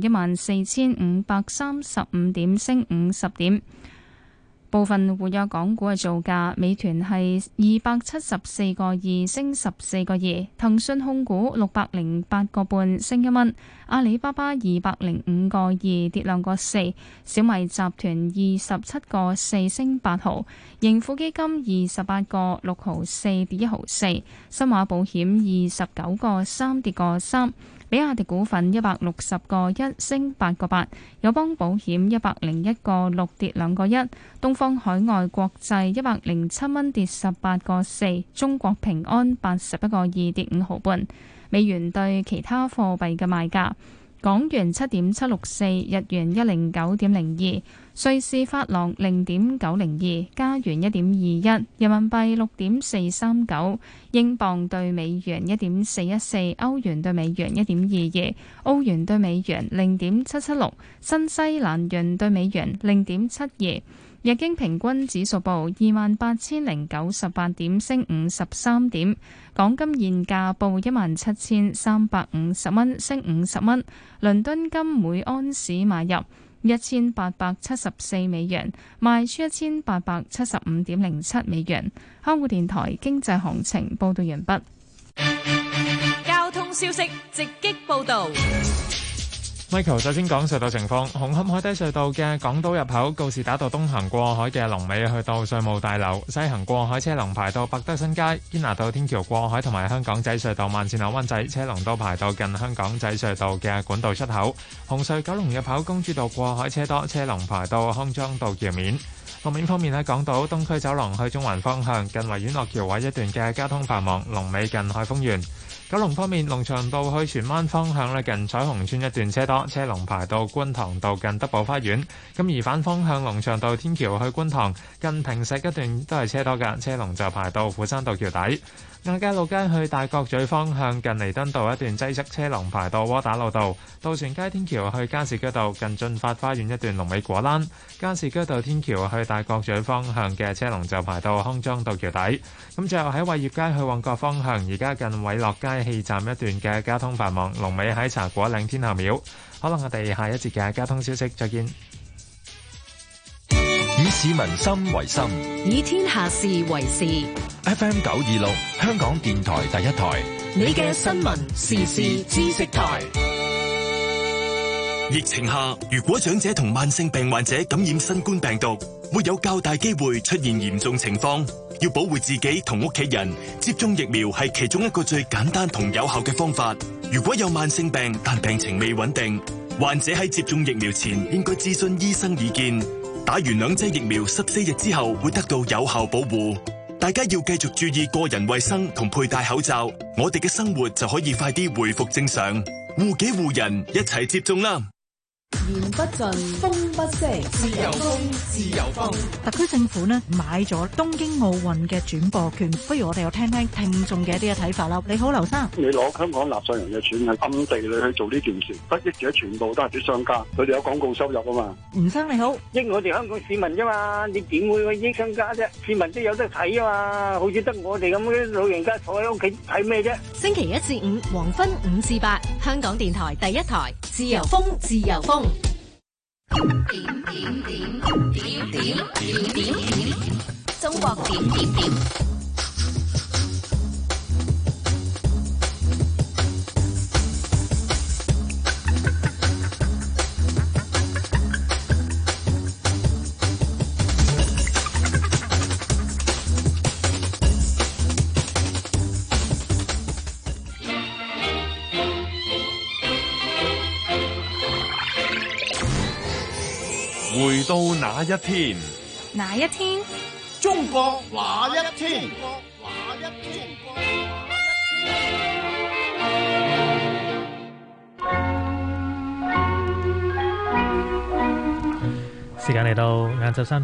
14,535點，升50點。部分活躍港股嘅造價，美團係274個2，升14個2；騰訊控股608個半，升1蚊；阿里巴巴205個2，跌2個4；小米集團27個4，升8毫；盈富基金28個6毫4，跌1毫4；新華保險29個3，跌個3。比亞迪股份160個1，升8個8；友邦保險101個6，跌2個1；東方海外國際107蚊，跌18個4；中國平安81個2，跌5毫半。美元對其他貨幣嘅賣價：港元7.764，日元109.02，瑞士法郎0.902，加元1.21，人民幣6.439，英鎊對美元1.414，歐元對美元1.22，澳元對美元0.776，新西蘭元對美元0.72。日經平均指數報28,098點，升53點。港金現價報17,350蚊，升50蚊。倫敦金每安士買入1874美元，賣出1875.07美元。香港電台經濟行情報道完畢。 交通消息直擊報道。 Michael 首先講隧道情況，紅磡海底隧道嘅港島入口告士打道東行過海嘅龍尾去到稅務大樓，西行過海車龍排到百德新街，堅拿道天橋過海同埋香港仔隧道慢線落灣仔車龍都排到近香港仔隧道嘅管道出口。紅隧九龍入口公主道過海車多，車龍排到康莊道橋面。路面方面喺港島東區走廊去中環方向，近維園落橋位一段嘅交通繁忙，龍尾近海峰園。九龍方面，龍翔道去荃灣方向咧，近彩虹村一段車多，車龍排到觀塘道近德寶花園。咁而反方向龍翔道天橋去觀塘近坪石一段都係車多㗎，車龍就排到斧山道橋底。亞皆老街去大角咀方向近彌敦道一段擠塞，車龍排到窩打老道。渡船街天橋去加士居道近駿發花園一段龍尾果欄。加士居道天橋去大角咀方向嘅車龍就排到康莊道橋底。咁最後喺偉業街去旺角方向，而家近偉樂街氣站一段嘅交通繁忙，龍尾喺茶果嶺天后廟。可能我哋下一節嘅交通消息再見。 以市民心為心， 以天下事為事。 FM 926，香港電台第一台， 你嘅新聞時事知識台。 疫情下，如果長者同慢性病患者感染新冠病毒，會有較大機會出現嚴重情況。要保護自己同屋企人，接種疫苗係其中一個最簡單同有效嘅方法。如果有慢性病但病情未穩定，患者喺接種疫苗前應該諮詢醫生意見。打完2劑疫苗14日之後會得到有效保護。大家要繼續注意個人衛生同佩戴口罩，我哋嘅生活就可以快啲恢復正常。護己護人，一齊接種啦！ 言不盡，風不息，自由風，自由風。 特區政府呢買咗東京奧運嘅轉播權，不如我哋又聽聽聽眾嘅一啲嘅睇法啦。你好，劉生。 你攞香港納稅人嘅錢係暗地裏去做呢件事，得益者全部都係啲商家，佢哋有廣告收入啊嘛。 吳生你好， 益我哋香港市民啫嘛，你點會去益商家啫？市民都有得睇啊嘛，好似得我哋咁嘅老人家坐喺屋企睇咩啫？ 星期一至五黃昏5至8，香港電台第一台，自由風，自由風。點，中國點。 回到那一天， 哪一天？ 中國那一天。 時間嚟到晏晝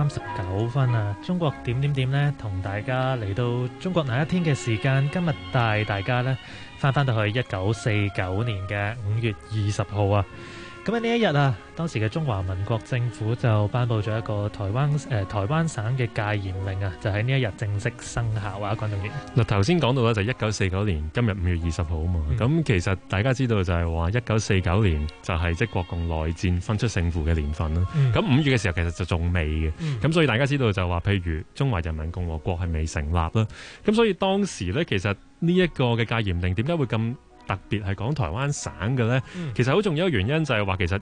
3:39啊！中國點呢，同大家嚟到中國那一天嘅時間，今日帶大家呢翻到去1949年嘅5月20號啊！咁喺呢一日啊，當時嘅中華民國政府就頒布咗一個台灣省嘅戒嚴令啊，就喺呢一日正式生效啊！關總員， 嗱頭先講到咧就1949年今日5月20號啊嘛，咁其實大家知道就係話1949年就係即國共內戰分出勝負嘅年份啦。咁5月嘅時候其實就仲未嘅，咁所以大家知道就話譬如中華人民共和國係未成立啦，咁所以當時咧其實呢一個嘅戒嚴令點解會咁特別係講台灣省嘅呢？其實好重要一個原因就係話，其實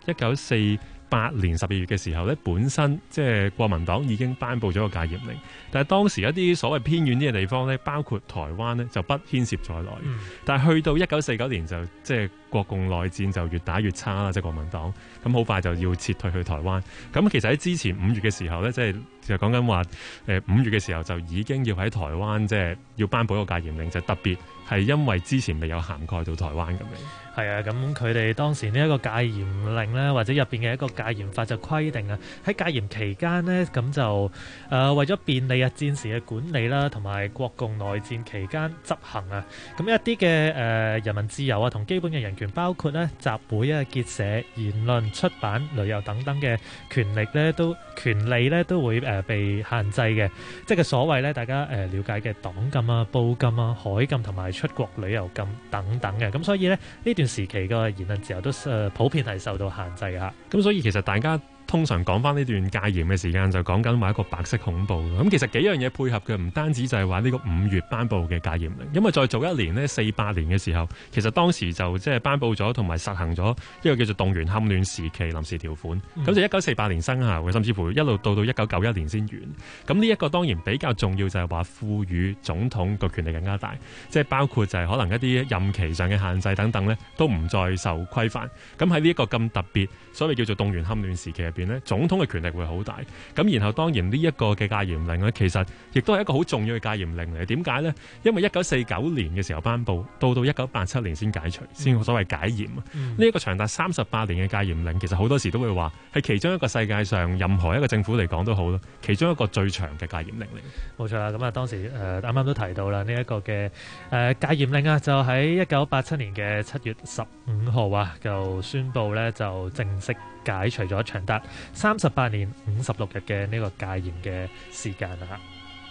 1948年12月嘅時候呢，本身即係國民黨已經頒布咗個戒嚴令，但係當時一啲所謂偏遠啲嘅地方呢，包括台灣呢，就不牽涉在內。但係去到1949年就即係國共內戰就越打越差啦，即係國民黨咁好快就要撤退去台灣。咁其實喺之前5月嘅時候呢，即係就講緊話5月嘅時候就已經要喺台灣即係要頒布一個戒嚴令，就特別係因為之前未有涵蓋到台灣咁樣。 係啊，咁佢哋當時呢一個戒嚴令呢，或者入邊嘅一個戒嚴法就規定啊，喺戒嚴期間呢，咁就為咗便利啊戰時嘅管理啦，同埋國共內戰期間執行啊，咁一啲嘅人民自由啊同基本嘅人權，包括咧集會啊、結社、言論、出版、旅遊等等嘅權利咧都會被限制嘅，即係所謂咧大家了解嘅黨禁啊、報禁啊、海禁同埋出國旅遊禁等等嘅，咁所以咧呢段時期嘅言論自由都普遍係受到限制嚇。 咁所以其實大家通常講翻呢段戒嚴嘅時間，就講緊話一個白色恐怖。咁其實幾樣嘢配合嘅，唔單止就係話呢個5月頒布嘅戒嚴令，因為再早一年呢48年嘅時候，其實當時就即係頒布咗同埋實行咗一個叫做動員戡亂時期臨時條款，咁就1948年生效嘅，甚至乎一路到1991年先完。咁呢一個當然比較重要就係話賦予總統個權力更加大，即係包括就係可能一啲任期上嘅限制等等呢都唔再受規範。咁喺呢一個咁特別所謂叫做動員戡亂時期總統嘅權力會好大，咁然後當然呢一個嘅戒嚴令呢，其實亦都係一個好重要嘅戒嚴令嚟。點解呢？因為1949年嘅時候頒布，到1987年先解除，先所謂解嚴。呢一個長達38年嘅戒嚴令，其實好多時都會話係其中一個世界上任何一個政府嚟講都好啦，其中一個最長嘅戒嚴令嚟。 冇錯啦，咁啊當時啱啱都提到啦，呢一個嘅戒嚴令啊，就喺1987年嘅7月15號啊，就宣布呢，就正式解除咗長達38年56日嘅呢個戒嚴嘅時間啦。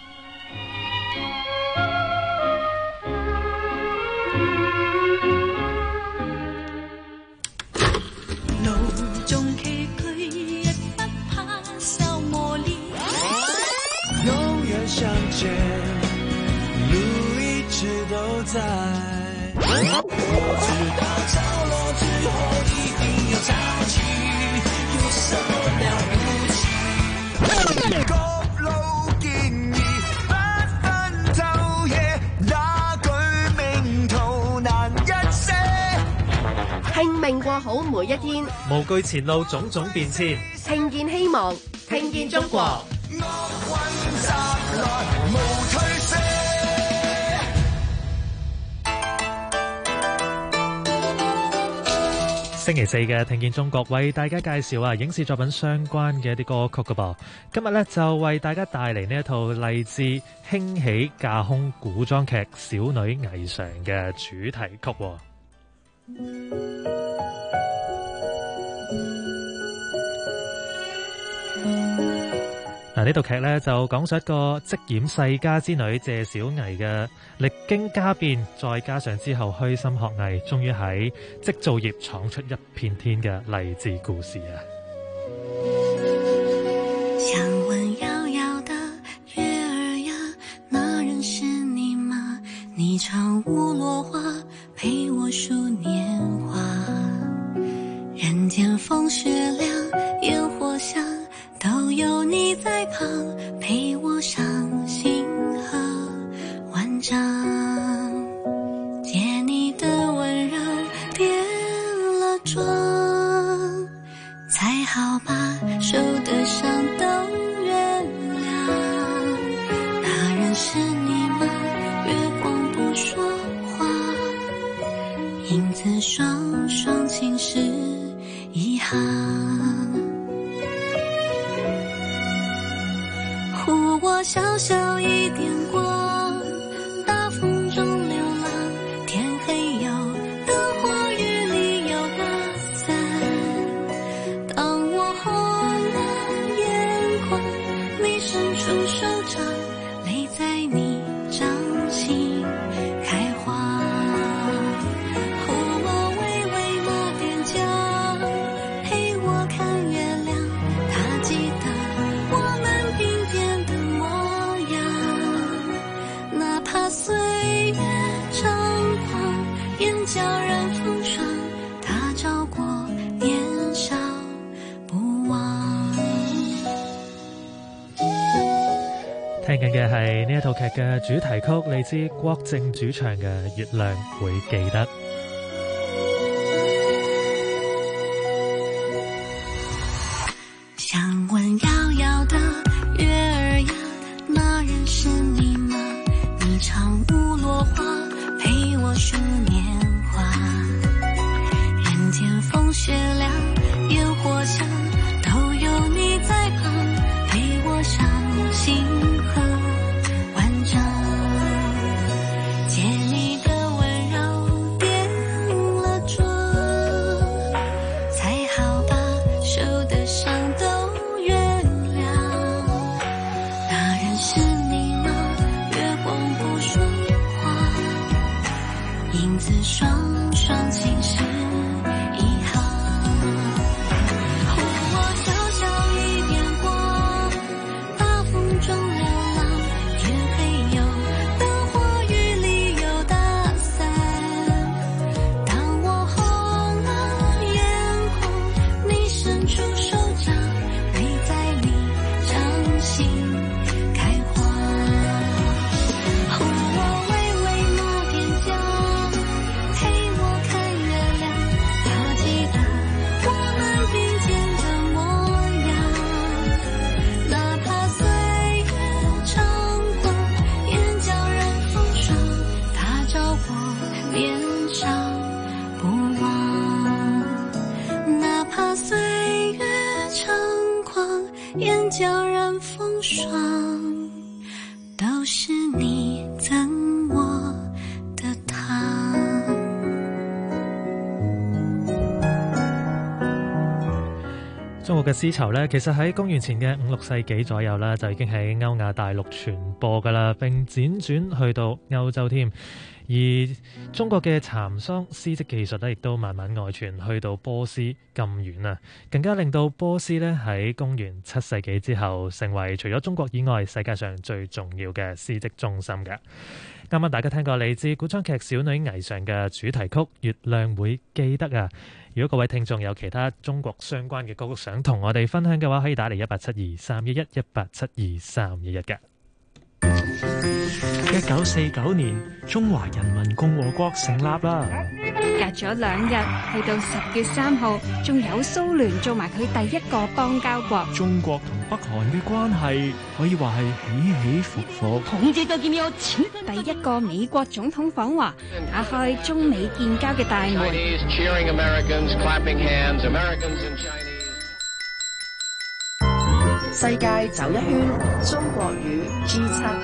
路中崎嶇，亦不怕受磨練。永遠相見，路一直都在。我知道角落之後一定有潮起。什麼了不起？各路建議，不分晝夜，那句名圖難一些。 拼命過好每一天， 無懼前路種種變遷， 聽見希望，聽見中國。 惡運襲來，無退卸。 星期四嘅聽見中國為大家介紹影視作品相關嘅一啲歌曲㗎噃。今日呢，就為大家帶嚟呢一套勵志興起架空古裝劇《小女霓裳》嘅主題曲。呢套劇呢，就講述一個職染世家之女謝小霓嘅歷經家變，再加上之後虛心學藝，終於喺織造業闖出一片天嘅勵志故事啊！ 想問遙遙的月兒呀，那人是你嗎？你唱烏落花，陪我數年華。人間風雪涼，煙火香，都有你在旁，陪我賞星河萬丈。借你的溫柔變了妝，才好把手的傷都原諒。那人是你嗎？月光不說話，影子雙雙情是一行。護我小小一點光，大風中流浪，天黑有燈火，雨裡有打傘。當我紅了眼眶，你伸出手掌，淚在你掌心開花。和我微微抹點妝，陪我看月亮，他記得我們並肩的模樣。哪怕歲月猖狂，眼角染風霜，他照過年少不忘。 聽緊嘅係呢一套劇嘅主題曲，嚟自郭靖主唱嘅《月亮會記得》。 想問遙遙的月兒呀，那人是你嗎？你唱烏落花，陪我數年華。人間風雪涼，煙火香，都有你在旁，陪我賞星河萬丈。借你的溫柔變了妝，才好把手的傷都原諒。那人是你嗎？月光不說話，影子雙雙情是一行。護我小小一點光，大風中流浪，天黑有燈火，雨裡有打傘。當我紅了眼眶，你伸出手掌，淚在你掌心開花。和我微微抹點妝，陪我看月亮，他記得我們並肩的模樣。哪怕歲月猖狂，眼角染風霜，他照過年少不忘。哪怕歲月猖狂，眼角染風霜，都是你贈我的糖。 中國嘅絲綢呢，其實喺公元前嘅5、6世紀左右啦，就已經喺歐亞大陸傳播噶啦，並輾轉去到歐洲添。而中國嘅蠶桑絲織技術呢，亦都慢慢外傳去到波斯咁遠啊，更加令到波斯呢喺公元7世紀之後，成為除咗中國以外世界上最重要嘅絲織中心嘅。啱啱大家聽過嚟自古裝劇《小女霓裳》嘅主題曲《月亮會記得》啊！如果各位聽眾有其他中國相關嘅歌曲想同我哋分享嘅話，可以打嚟187231187231嘅。 1949年，中華人民共和國成立啦。 隔咗2日，去到10月3號，仲有蘇聯做埋佢第一個邦交國。 中國同北韓嘅關係可以話係起起伏伏。 第一個美國總統訪華，打開中美建交嘅大門。 世界走一圈，中國與 G7。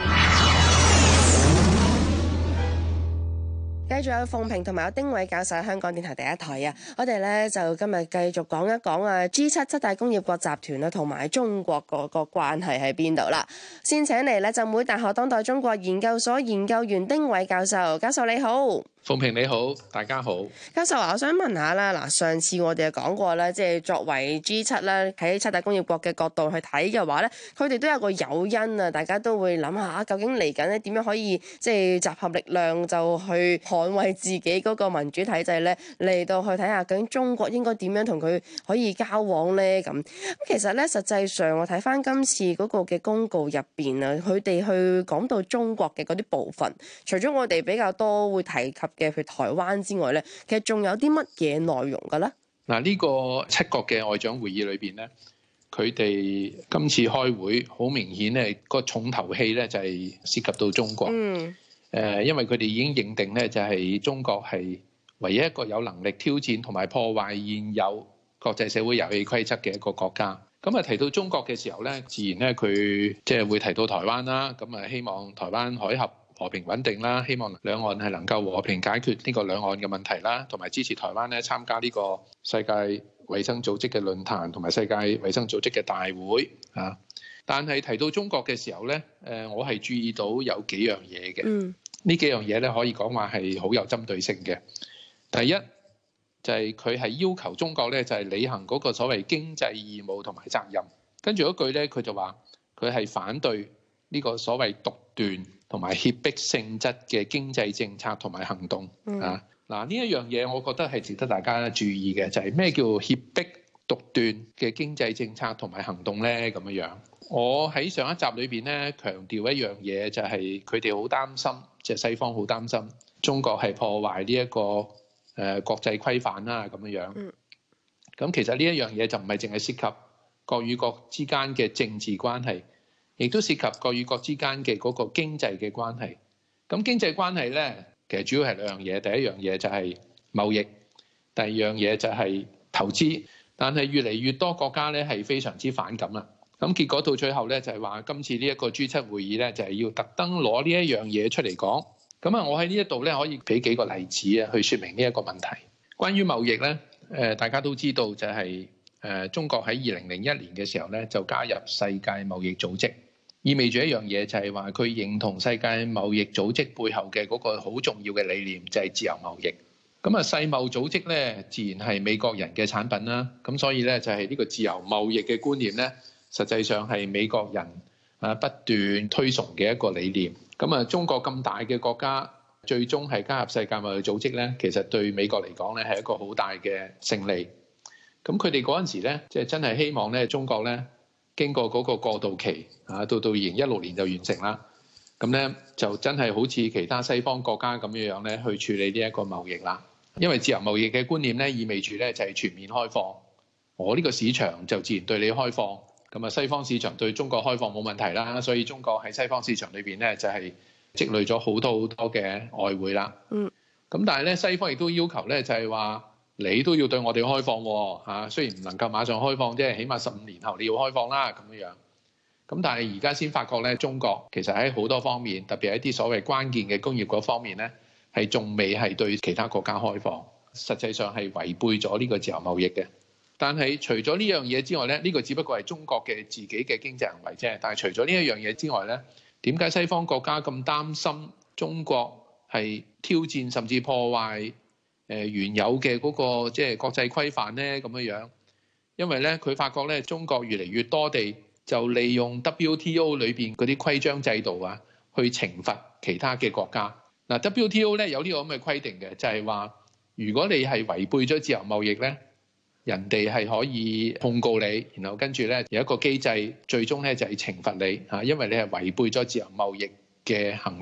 繼續有鳳萍同埋有丁偉教授喺香港電台第一台啊！我哋咧就今日繼續講一講啊 G7 7大工業國集團啦，同埋中國嗰個關係喺邊度啦？先請嚟咧浸會大學當代中國研究所研究員丁偉教授，教授你好。 鳳萍你好，大家好。 教授啊，我想問下啦，嗱，上次我哋講過咧，即係作為 G7 咧喺7大工業國嘅角度去睇嘅話咧，佢哋都有個誘因啊，大家都會諗下究竟嚟緊咧點樣可以即係集合力量就去捍衛自己嗰個民主體制咧，嚟到去睇下究竟中國應該點樣同佢可以交往咧咁。其實咧，實際上我睇翻今次嗰個嘅公告入邊啊，佢哋去講到中國嘅嗰啲部分，除咗我哋比較多會提及嘅譬如台灣之外咧，其實仲有啲乜嘢內容㗎咧？ 嗱，呢個7國嘅外長會議裏邊咧，佢哋今次開會好明顯咧，個重頭戲咧就係涉及到中國。因為佢哋已經認定咧，就係中國係唯一一個有能力挑戰同埋破壞現有國際社會遊戲規則嘅一個國家。咁啊，提到中國嘅時候咧，自然咧佢即係會提到台灣啦。咁啊，希望台灣海峽和平穩定啦，希望兩岸係能夠和平解決呢個兩岸嘅問題啦，同埋支持台灣咧參加呢個世界衛生組織嘅論壇同埋世界衛生組織嘅大會啊。但係提到中國嘅時候咧，我係注意到有幾樣嘢嘅。呢幾樣嘢咧可以講話係好有針對性嘅。第一就係佢係要求中國咧就係履行嗰個所謂經濟義務同埋責任。跟住嗰句咧，佢就話佢係反對呢個所謂獨斷同埋脅迫性質嘅經濟政策同埋行動啊！嗱，呢一樣嘢我覺得係值得大家注意嘅，就係咩叫脅迫獨斷嘅經濟政策同埋行動咧？咁樣樣，我喺上一集裏邊咧強調一樣嘢，就係佢哋好擔心，即係西方好擔心中國係破壞呢一個國際規範啦，咁樣樣。咁其實呢一樣嘢就唔係淨係涉及國與國之間嘅政治關係，亦都涉及國與國之間嘅嗰個經濟嘅關係。咁經濟關係咧，其實主要係兩樣嘢。第一樣嘢就係貿易，第二樣嘢就係投資。但係越嚟越多國家咧係非常之反感啦。咁結果到最後咧就係話，今次呢一個 G7 會議咧就係要特登攞呢一樣嘢出嚟講。咁啊，我喺呢一度咧可以俾幾個例子啊，去説明呢一個問題。關於貿易咧，大家都知道就係中國喺2001年嘅時候咧就加入世界貿易組織。意味住一樣嘢，就係話佢認同世界貿易組織背後嘅嗰個好重要嘅理念，就係自由貿易。咁啊，世貿組織咧，自然係美國人嘅產品啦。咁所以咧，就係呢個自由貿易嘅觀念咧，實際上係美國人不斷推崇嘅一個理念。咁啊，中國咁大嘅國家，最終係加入世界貿易組織咧，其實對美國嚟講咧係一個好大嘅勝利。咁佢哋嗰陣時咧，即係真係希望咧，中國咧，經過嗰個過渡期啊，到2016年就完成啦。咁咧就真係好似其他西方國家咁樣樣咧，去處理呢一個貿易啦。因為自由貿易嘅觀念咧，意味住咧就係全面開放。我呢個市場就自然對你開放。咁啊，西方市場對中國開放冇問題啦。所以中國喺西方市場裏邊咧，就係積累咗好多嘅外匯啦。咁但係咧，西方亦都要求咧，就係話，你都要對我哋開放喎嚇，雖然唔能夠馬上開放啫，起碼15年後你要開放啦咁樣樣。咁但係而家先發覺咧，中國其實喺好多方面，特別係一啲所謂關鍵嘅工業嗰方面咧，係仲未係對其他國家開放，實際上係違背咗呢個自由貿易嘅。但係除咗呢樣嘢之外咧，呢個只不過係中國嘅自己嘅經濟行為啫。但係除咗呢一樣嘢之外咧，點解西方國家咁擔心中國係挑戰甚至破壞原有嘅嗰個即係國際規範咧咁樣樣？因為咧佢發覺咧，中國越嚟越多地就利用 WTO 裏邊嗰啲規章制度啊，去懲罰其他嘅國家。嗱，WTO 咧有呢個咁嘅規定嘅，就係話如果你係違背咗自由貿易咧，人哋係可以控告你，然後跟住咧有一個機制，最終咧就係懲罰你嚇，因為你係違背咗自由貿易嘅行為。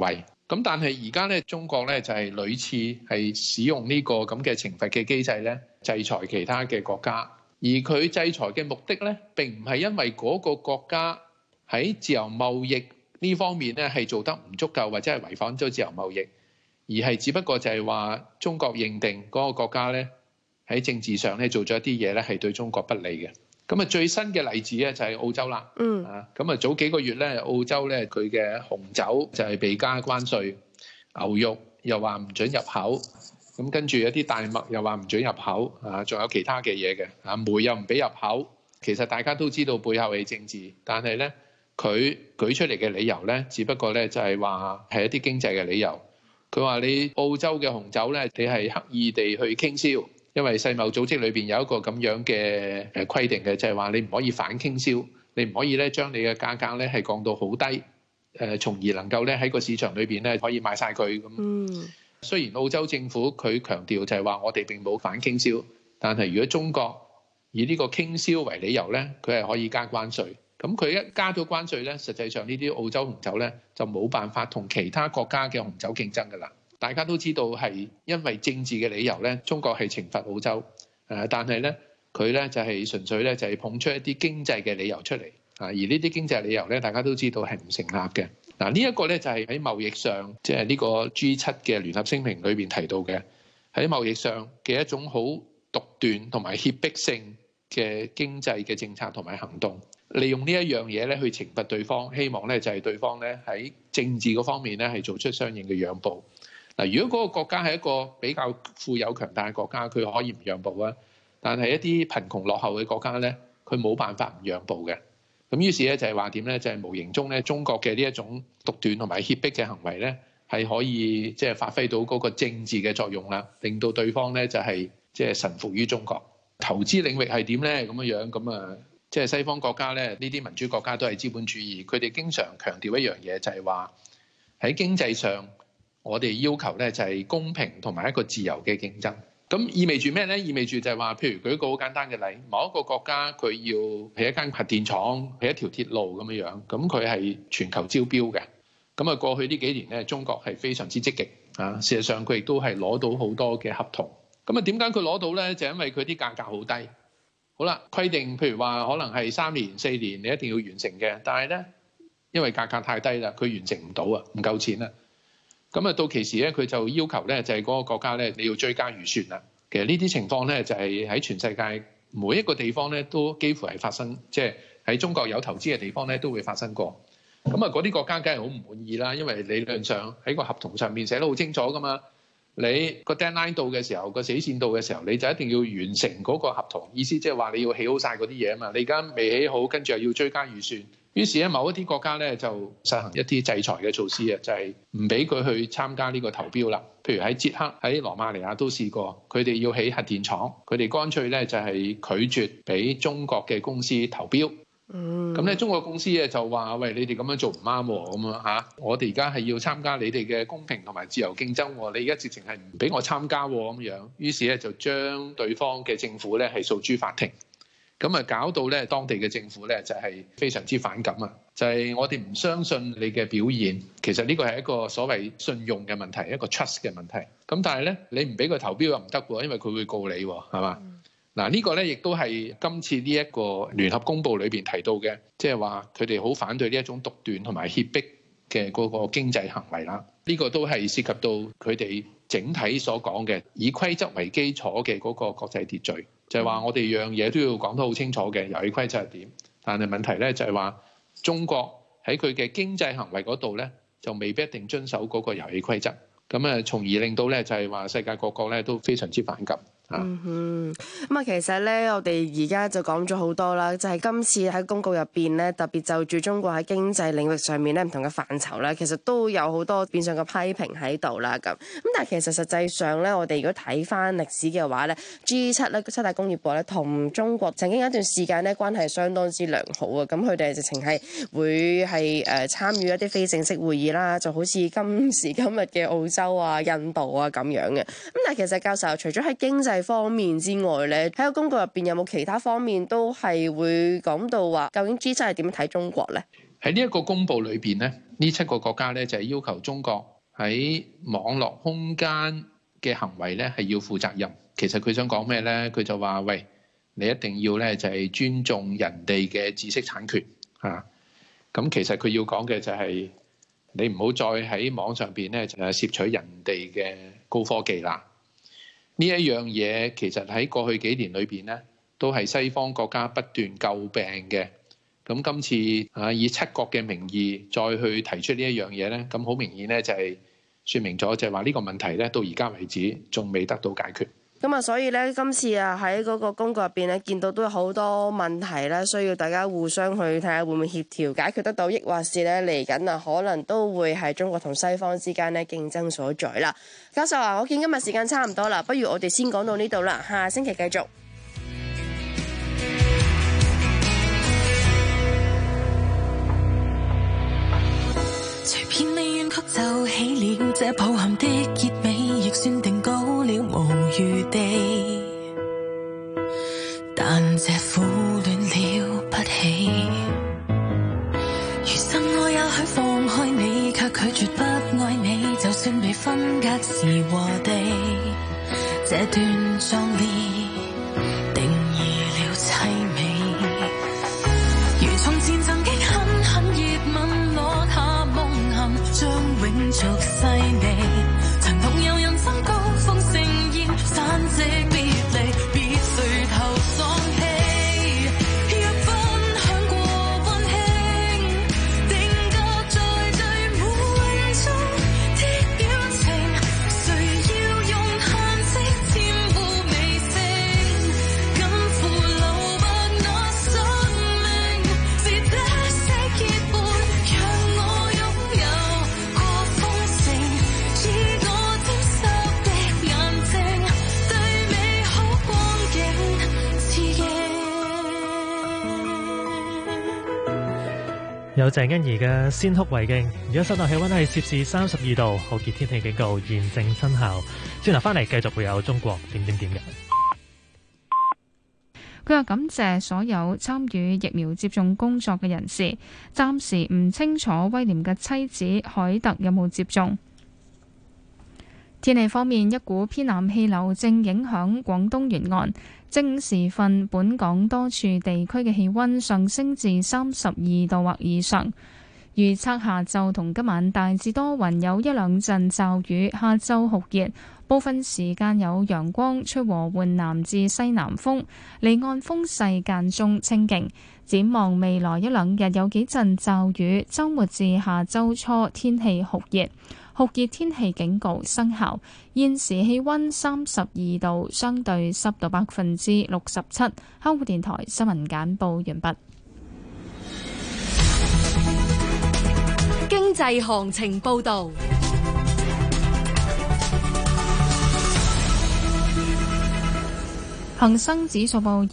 咁但係而家咧，中國咧就係屢次係使用呢個咁嘅懲罰嘅機制咧，制裁其他嘅國家。而佢制裁嘅目的咧，並唔係因為嗰個國家喺自由貿易呢方面咧係做得唔足夠，或者係違反咗自由貿易，而係只不過就係話中國認定嗰個國家咧喺政治上咧做咗一啲嘢咧係對中國不利嘅。咁啊，最新嘅例子咧就係澳洲啦。咁啊，早幾個月咧，澳洲咧佢嘅紅酒就係被加關稅，牛肉又話唔准入口，咁跟住一啲大麥又話唔准入口，仲有其他嘅嘢嘅，煤又唔俾入口。其實大家都知道背後係政治，但係咧佢舉出嚟嘅理由咧，只不過咧就係話係一啲經濟嘅理由。佢話你澳洲嘅紅酒咧，你係刻意地去傾銷。因為世貿組織裏邊有一個咁樣嘅規定嘅，就係話你唔可以反傾銷，你唔可以咧將你嘅價格咧係降到好低，從而能夠咧喺個市場裏邊咧可以賣晒佢咁。雖然澳洲政府佢強調就係話我哋並冇反傾銷，但係如果中國以呢個傾銷為理由咧，佢係可以加關稅。咁佢一加咗關稅咧，實際上呢啲澳洲紅酒咧就冇辦法同其他國家嘅紅酒競爭㗎啦。大家都知道係因為政治嘅理由咧，中國係懲罰澳洲，但係咧佢咧就係純粹咧就係捧出一啲經濟嘅理由出嚟，而呢啲經濟理由咧大家都知道係唔成立嘅。嗱，呢一個咧就係喺貿易上，即係呢個 G7 嘅聯合聲明裏邊提到嘅，喺貿易上嘅一種好獨斷同埋脅迫性嘅經濟嘅政策同埋行動，利用呢一樣嘢咧去懲罰對方，希望咧就係對方咧喺政治嗰方面咧係做出相應嘅讓步。嗱，如果嗰個國家係一個比較富有強大嘅國家，佢可以唔讓步啊。但係一啲貧窮落後嘅國家咧，佢冇辦法唔讓步嘅。咁於是咧就係話點咧？就係無形中咧，中國嘅呢一種獨斷同埋脅迫嘅行為咧，係可以即係發揮到嗰個政治嘅作用啦，令到對方咧就係即係臣服於中國。投資領域係點咧？咁樣咁啊，即係西方國家咧，呢啲民主國家都係資本主義，佢哋經常強調一樣嘢，就係話喺經濟上。我哋要求咧就係公平同埋一個自由嘅競爭，咁意味住咩咧？意味住就係話，譬如舉一個好簡單嘅例，某一個國家佢要起一間核電廠、起一條鐵路咁樣樣，咁佢係全球招標嘅。咁啊，過去呢幾年咧，中國係非常之積極啊。事實上佢亦都係攞到好多嘅合同。咁啊，點解佢攞到咧？就因為佢啲價格好低。好啦，規定譬如話可能係3年、4年你一定要完成嘅，但係咧因為價格太低啦，佢完成唔到啊，唔夠錢啊。咁啊，到期時咧，佢就要求咧，就係嗰個國家咧，你要追加預算啦。其實呢啲情況咧，就係喺全世界每一個地方咧，都幾乎係發生，即係喺中國有投資嘅地方咧，都會發生過。咁啊，嗰啲國家梗係好唔滿意啦，因為理論上喺個合同上面寫得好清楚噶嘛。你個 deadline 到嘅時候，個死線到嘅時候，你就一定要完成嗰個合同。意思即係話你要起好晒嗰啲嘢啊嘛。你而家未起好，跟住又要追加預算。於是咧，某一啲國家咧就實行一啲制裁嘅措施啊，就係唔俾佢去參加呢個投標啦。譬如喺捷克、喺羅馬尼亞都試過，佢哋要起核電廠，佢哋乾脆咧就係拒絕俾中國嘅公司投標。咁咧，中國公司咧就話：喂，你哋咁樣做唔啱喎，咁樣嚇，我哋而家係要參加你哋嘅公平同埋自由競爭喎，你而家直情係唔俾我參加喎，咁樣。於是咧就將對方嘅政府咧係訴諸法庭。咁啊，搞到咧當地嘅政府咧就係非常之反感啊！就係我哋唔相信你嘅表現，其實呢個係一個所謂信用嘅問題，一個 trust 嘅問題。咁但係咧，你唔俾佢投標又唔得喎，因為佢會告你喎，係嘛？嗱，呢個咧亦都係今次呢一個聯合公報裏邊提到嘅，即係話佢哋好反對呢一種獨斷同埋脅迫嘅嗰個經濟行為啦。呢個都係涉及到佢哋整體所講嘅以規則為基礎嘅嗰個國際秩序。就係話我哋樣嘢都要講得好清楚嘅遊戲規則係點，但係問題咧就係話中國喺佢嘅經濟行為嗰度咧就未必一定遵守嗰個遊戲規則，咁啊從而令到咧就係話世界各國咧都非常之反感。 咁啊，其實咧，我哋而家就講咗好多啦，就係今次喺公告入邊咧，特別就住中國喺經濟領域上面咧唔同嘅範疇咧，其實都有好多變相嘅批評喺度啦。咁但係其實實際上咧，我哋如果睇翻歷史嘅話咧 ，G7 咧7大工業國咧同中國曾經有一段時間咧關係相當之良好啊。咁佢哋直情係會係參與一啲非正式會議啦，就好似今時今日嘅澳洲啊、印度啊咁樣嘅。咁但係其實教授除咗喺經濟方面之外咧，喺個公告入邊有冇其他方面都係會講到話，究竟 G7 係點樣睇中國咧？ 喺呢一個公報裏邊咧，呢7個國家咧就係要求中國喺網絡空間嘅行為咧係要負責任。其實佢想講咩咧？佢就話：喂，你一定要咧就係尊重人哋嘅知識產權啊！咁其實佢要講嘅就係你唔好再喺網上邊咧就係攝取人哋嘅高科技啦。呢一樣嘢其實喺過去幾年裏邊咧，都係西方國家不斷詬病嘅。咁今次啊以七國嘅名義再去提出呢一樣嘢咧，咁好明顯咧就係説明咗就係話呢個問題咧到而家為止仲未得到解決。 咁啊，所以咧今次啊喺嗰個公告入邊咧，見到都有好多問題咧，需要大家互相去睇下會唔會協調解決得到，抑或是咧嚟緊啊可能都會係中國同西方之間咧競爭所在啦。教授啊，我見今日時間差唔多啦，不如我哋先講到呢度啦，下星期繼續。 隨便你怨曲就起了，這抱憾的結尾亦算定稿了，無餘地。但這苦戀了不起，餘生我也許放開你，卻拒絕不愛你，就算被分隔時和地，這段壯烈定義了凄美。如從前曾經狠狠熱吻落下夢陷，將永續細膩，曾同遊人生高峰盛宴，散席別離，別垂頭喪氣。若分享過溫馨，定格在最滿足的表情，誰要用嘆息沾污美聲，緊扶留白我生命，是這些結伴，讓我擁有過豐盛，以我沾濕的眼睛，對美好光景致敬。 有鄭欣宜嘅先哭為敬。而家室內氣溫係攝氏32度，酷熱天氣警告現正生效。轉頭翻嚟繼續會有中國點點點嘅。 佢又感謝所有參與疫苗接種工作嘅人士，暫時唔清楚威廉嘅妻子凱特有冇接種。天氣方面，一股偏南氣流正影響廣東沿岸。正午時分，本港多處地區嘅氣溫上升至32度或以上。預測下晝同今晚大致多雲，有一兩陣驟雨，下晝酷熱，部分時間有陽光，吹和緩南至西南風，離岸風勢間中清勁。展望未來一兩日有幾陣驟雨，週末至下週初天氣酷熱。酷熱天氣警告生效，現時氣溫32度，相對濕度67%。香港電台新聞簡報完畢。 經濟行情報導。 恒生指數報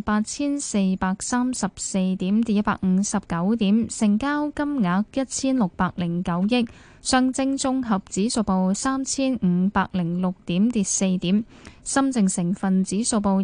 28,434點，跌159點，成交金額1609億。上證綜合指數報3506點，跌4點。深證成分指數報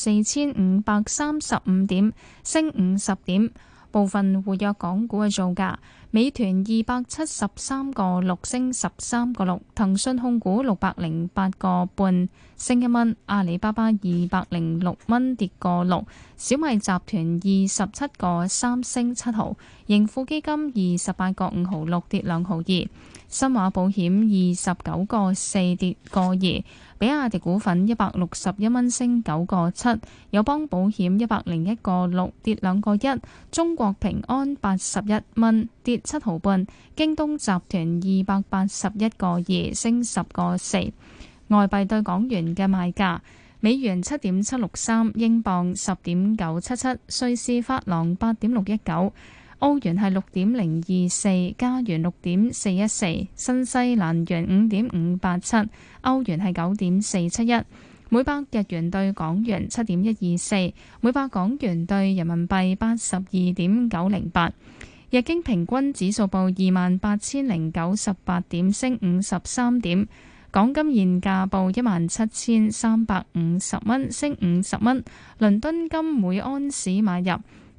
14,535點，升50點。部分活躍港股嘅造價：美團273.6升13.6，騰訊控股608.5升1蚊，阿里巴巴206蚊跌6，小米集團27.3升7毫，盈富基金28.5毫6跌2毫2，新華保險29.4跌2，比亞迪股份161蚊升9.7，友邦保險101.6跌2.1，中國平安81蚊跌7毫半，京東集團281.2升10.4。外幣對港元嘅賣價：美元7.763，英鎊10.977，瑞士法郎8.619，歐元係6.024，加元6.414，新西蘭元5.587，歐元係9.471，每百日元對港元7.124，每百港元對人民幣82.908。日經平均指數報28,098點，升53點。港金現價報17,350蚊，升50蚊。倫敦金每安士買入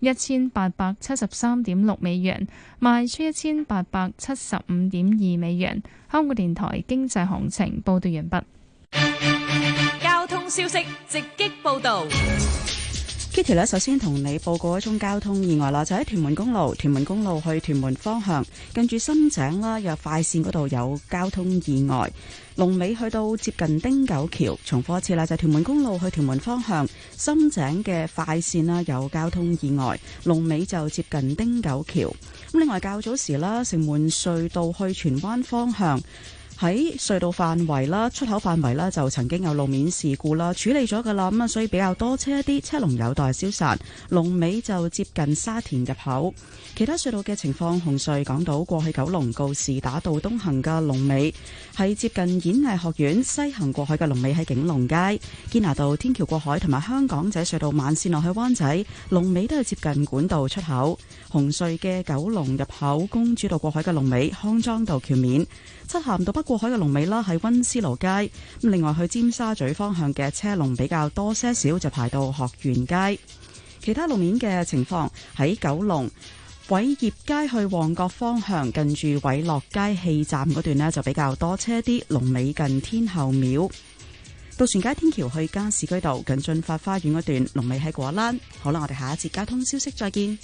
1873.6美元，賣出1875.2美元。香港電台經濟行情報道完畢。 交通消息直擊報道。 Kitty 咧，首先同你報告一宗交通意外啦，就喺屯門公路去屯門方向，近住深井啦，有快線嗰度有交通意外，龍尾去到接近汀九橋。重複一次啦，就係屯門公路去屯門方向，深井嘅快線啦有交通意外，龍尾就接近汀九橋。咁另外較早時啦，城門隧道去荃灣方向，喺隧道範圍啦、出口範圍啦，就曾經有路面事故啦，處理咗噶啦，咁啊，所以比較多車一啲，車龍有待消散。龍尾就接近沙田入口。其他隧道嘅情況，紅隧港島過去九龍告士打道東行嘅龍尾係接近演藝學院，西行過海嘅龍尾喺景隆街。堅拿道天橋過海同埋香港仔隧道慢線落去灣仔，龍尾都係接近管道出口。紅隧嘅九龍入口公主道過海嘅龍尾康莊道橋面。漆咸道北過海嘅龍尾啦，喺溫思勞街。咁另外去尖沙咀方向嘅車龍比較多些少，就排到學園街。其他路面嘅情況喺九龍偉業街去旺角方向，近住偉樂街氣站嗰段呢，就比較多車啲，龍尾近天后廟。渡船街天橋去加士居道近駿發花園嗰段，龍尾喺果欄。好啦，我哋下一節交通消息再見。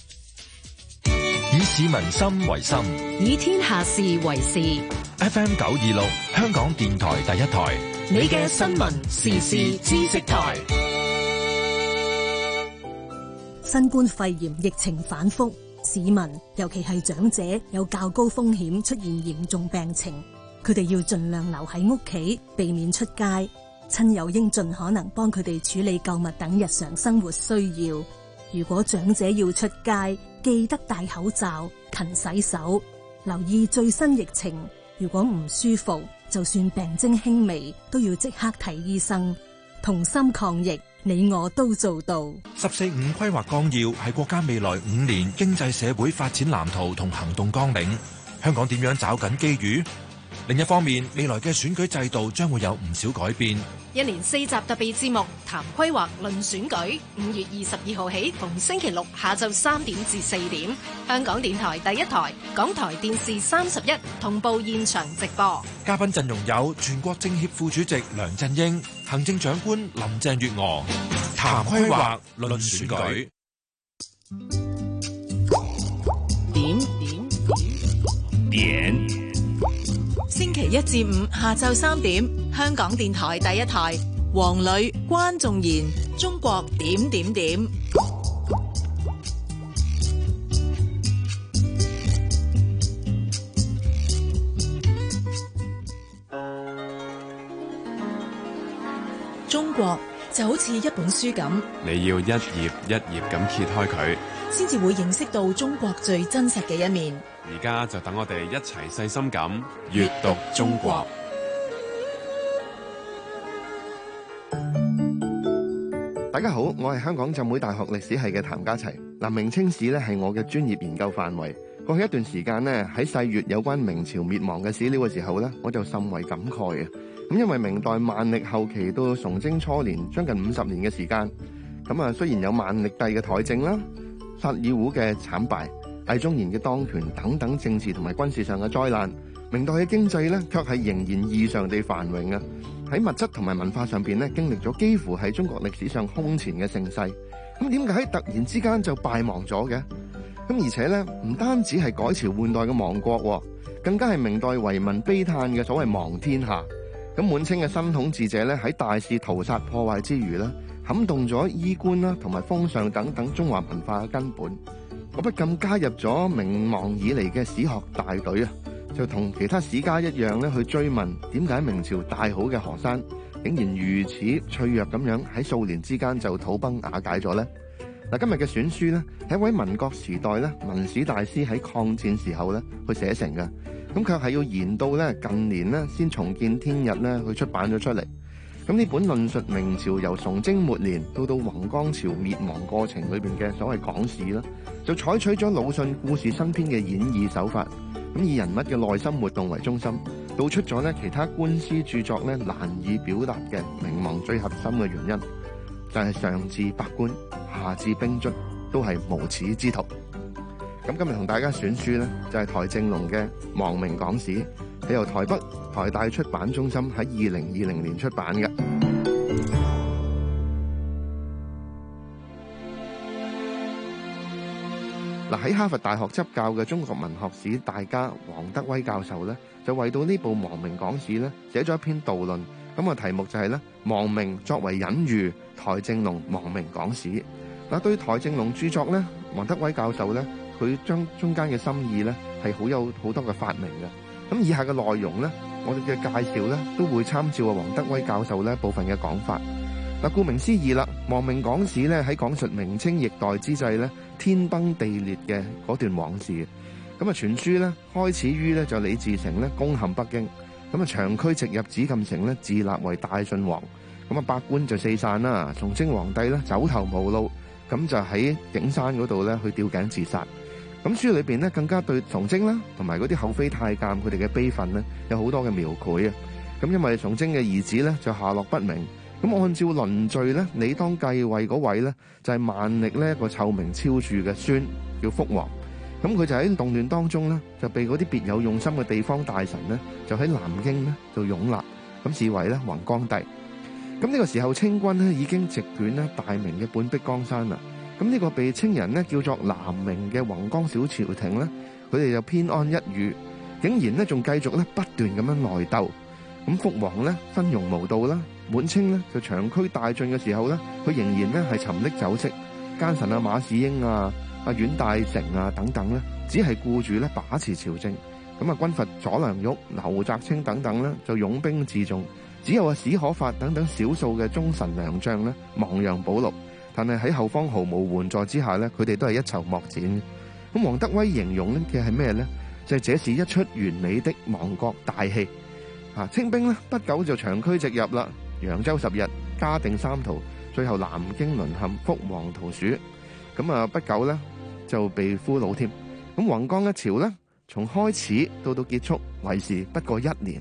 以市民心為心， 以天下事為事。 FM 926，香港電台第一台， 你嘅新聞時事知識台。 新冠肺炎疫情反覆，市民尤其係長者有較高風險出現嚴重病情，佢哋要盡量留喺屋企，避免出街。親友應盡可能幫佢哋處理購物等日常生活需要。如果長者要出街，記得戴口罩、勤洗手，留意最新疫情。如果唔舒服，就算病徵輕微，都要即刻睇醫生。同心抗疫，你我都做到。 14-5規劃綱要係國家未來5年經濟社會發展藍圖同行動綱領。香港點樣找緊機遇？另一方面，未來嘅選舉制度將會有唔少改變。 一連4集特別節目談規劃論選舉，5月22號起，逢星期六下晝3點至4點，香港電台第一台、港台電視31同步現場直播。 嘉賓陣容有全國政協副主席梁振英、行政長官林鄭月娥。談規劃論選舉。 點。星期1至5下晝3點，香港電台第一台，黃磊、關仲賢，中國點點點。中國就好似一本書咁， 你要一頁一頁咁揭開佢， 先至會認識到中國最真實嘅一面。 而家就等我哋一齊細心咁閱讀中國。 大家好，我係香港浸會大學歷史系嘅譚家齊。明清史咧係我嘅專業研究範圍。過去一段時間咧喺細閱有關明朝滅亡嘅史料嘅時候咧，我就甚為感慨啊！咁因為明代萬曆後期到崇禎初年，將近50年嘅時間，咁啊雖然有萬曆帝嘅台政啦、薩爾滬嘅慘敗、魏忠賢嘅當權等等政治同埋軍事上嘅災難，明代嘅經濟咧卻係仍然異常地繁榮啊！喺物質同埋文化上邊咧，經歷咗幾乎係中國歷史上空前嘅盛世。咁點解突然之間就敗亡咗嘅？咁而且咧，唔單止係改朝換代嘅亡國，更加係明代遺民悲嘆嘅所謂亡天下。咁滿清嘅新統治者咧喺大肆屠殺破壞之餘咧，撼動咗衣冠啦同埋風尚等等中華文化嘅根本。我不禁加入咗明亡以嚟嘅史學大隊啊，就同其他史家一樣咧去追問點解明朝大好嘅河山竟然如此脆弱咁樣喺數年之間就土崩瓦解咗呢？嗱，今日嘅選書呢，係一位民國時代咧文史大師喺抗戰時候咧去寫成嘅，咁卻係要延到咧近年咧先重見天日咧去出版咗出嚟。咁呢本論述明朝由崇禎末年到宏光朝滅亡過程裏邊嘅所謂講史啦，就採取咗魯迅故事新編嘅演義手法，咁以人物嘅內心活動為中心，道出咗咧其他官司著作咧難以表達嘅明亡最核心嘅原因，就係上至百官，下至兵卒， 都係無恥之徒。咁今日同大家選書呢，就係台正龍嘅《亡明港史》，係由台北台大出版中心喺2020年出版嘅。嗱，喺哈佛大學執教嘅中國文學史大家王德威教授呢，就為到呢部《亡明港史》呢寫咗一篇導論。咁個題目就係咧，亡明作為隱喻，台正龍亡明港史。嗱，對台正龍著作咧，王德威教授咧，佢將中間嘅心意咧係有好多嘅發明嘅。咁以下嘅內容咧，我哋嘅介紹咧都會參照王德威教授咧部分嘅講法。嗱，顧名思義啦，亡明港史咧喺講述明清易代之際咧天崩地裂嘅嗰段往事。咁啊，全書咧開始於咧就李自成咧攻陷北京。咁啊，長驅直入紫禁城咧，自立為大晉王。咁啊，百官就四散啦。崇禎皇帝咧走投無路，咁就喺景山嗰度咧去吊頸自殺。咁書裏邊咧更加對崇禎啦，同埋嗰啲後妃太監佢哋嘅悲憤咧，有好多嘅描繪啊。咁因為崇禎嘅兒子咧就下落不明，咁按照倫序咧，理當繼位嗰位咧就係萬曆呢一個臭名昭著嘅孫，叫福王。咁佢就喺動亂當中咧，就被嗰啲別有用心嘅地方大臣咧，就喺南京咧就擁立，咁自為咧弘光帝。咁呢個時候清軍咧已經席捲咧大明嘅半壁江山啦。咁呢個被清人咧叫做南明嘅弘光小朝廷咧，佢哋就偏安一隅，竟然咧仲繼續咧不斷咁樣內鬥。咁福王咧昏庸無道啦，滿清咧就長驅大進嘅時候咧，佢仍然咧係沉溺酒色，奸臣啊馬士英啊、阮大鋅啊等等咧，只係顧住咧把持朝政。咁啊，軍閥左良玉、劉澤清等等咧，就擁兵自重。只有史可法等等少數嘅忠臣良將咧，亡羊補牢。但係喺後方毫無援助之下咧，佢哋都係一籌莫展。咁王德威形容咧嘅係咩咧？就係這是一出完美的亡國大戲。清兵咧不久就長驅直入啦，揚州10日，嘉定3屠，最後南京淪陷，福王屠蜀。咁啊，不久咧就被俘虜添。咁弘光一朝咧，從開始到結束，為時不過1年。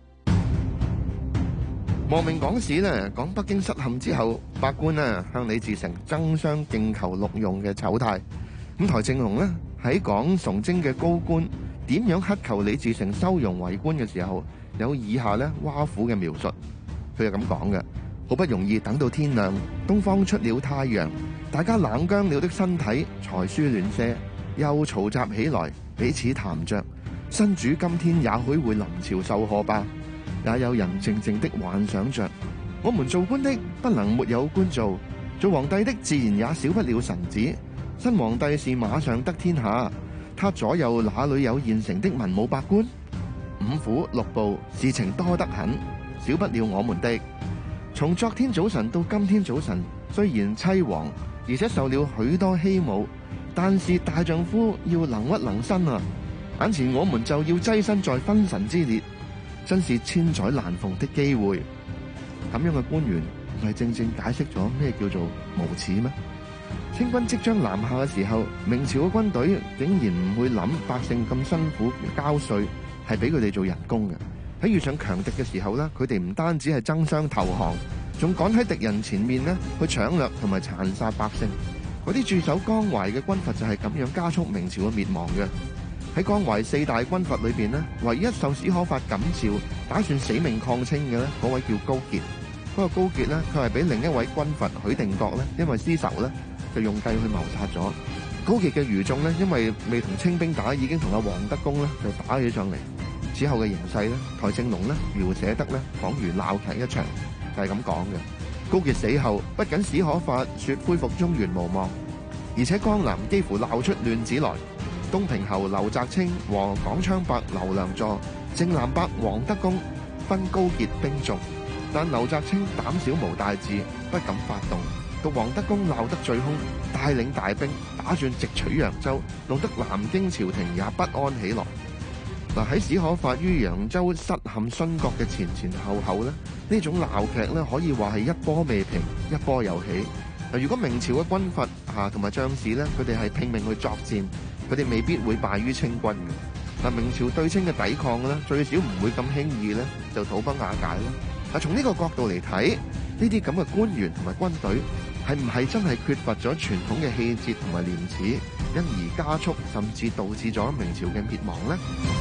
亡明港史咧，講北京失陷之後，百官咧向李自成爭相競求錄用嘅醜態。咁台正龍咧喺講崇禎嘅高官點樣乞求李自成收容為官嘅時候，有以下咧挖苦嘅描述。佢係咁講嘅：好不容易等到天亮，東方出了太陽，大家冷僵了的身體才舒暖些，又嘈雜起來，彼此談着：新主今天也許會臨朝授賀吧。也有人靜靜的幻想着，我們做官的不能沒有官做，做皇帝的自然也少不了臣子。新皇帝是馬上得天下，他左右哪裏有現成的文武百官？5府6部，事情多得很，少不了我們的。從昨天早晨到今天早晨，雖然凄惶，而且受了許多欺侮，但是大丈夫要能屈能伸啊！眼前我們就要躋身在昏神之列，真是千載難逢的機會。咁樣嘅官員唔係正正解釋咗咩叫做無恥咩？清軍即將南下嘅時候，明朝嘅軍隊竟然唔會諗百姓咁辛苦交稅係俾佢哋做人工嘅。喺遇上強敵嘅時候咧，佢哋唔單止係爭相投降，仲趕喺敵人前面咧去搶掠同埋殘殺百姓。嗰啲駐守江淮嘅軍閥就係咁樣加速明朝嘅滅亡嘅。喺江淮4大軍閥裏邊咧，唯一受史可法感召，打算死命抗清嘅咧，嗰位叫高傑。嗰個高傑咧，佢係俾另一位軍閥許定國咧，因為私仇咧，就用計去謀殺咗。高傑嘅餘眾咧，因為未同清兵打，已經同阿黃德功咧就打起上嚟。此後嘅形勢咧，台正龍咧描寫得咧，仿如鬧劇一場，就係咁講嘅。高傑死後，不僅史可法說恢復中原無望，而且江南幾乎鬧出亂子來。東平侯劉澤清和廣昌伯劉良佐、正南伯黃德功分高傑兵眾，但劉澤清膽小無大志，不敢發動。到黃德功鬧得最兇，帶領大兵打算直取揚州，弄得南京朝廷也不安起來。嗱，喺史可法於揚州失陷殉國嘅前後咧，呢種鬧劇咧可以話係一波未平，一波又起。嗱，如果明朝嘅軍閥同埋將士咧，佢哋係拼命去作戰，佢哋未必會敗於清軍嘅。嗱，明朝對清嘅抵抗咧，最少唔會咁輕易咧就土崩瓦解啦。嗱，從呢個角度嚟睇，呢啲咁嘅官員同埋軍隊係唔係真係缺乏咗傳統嘅氣節同埋廉恥，因而加速甚至導致咗明朝嘅滅亡呢？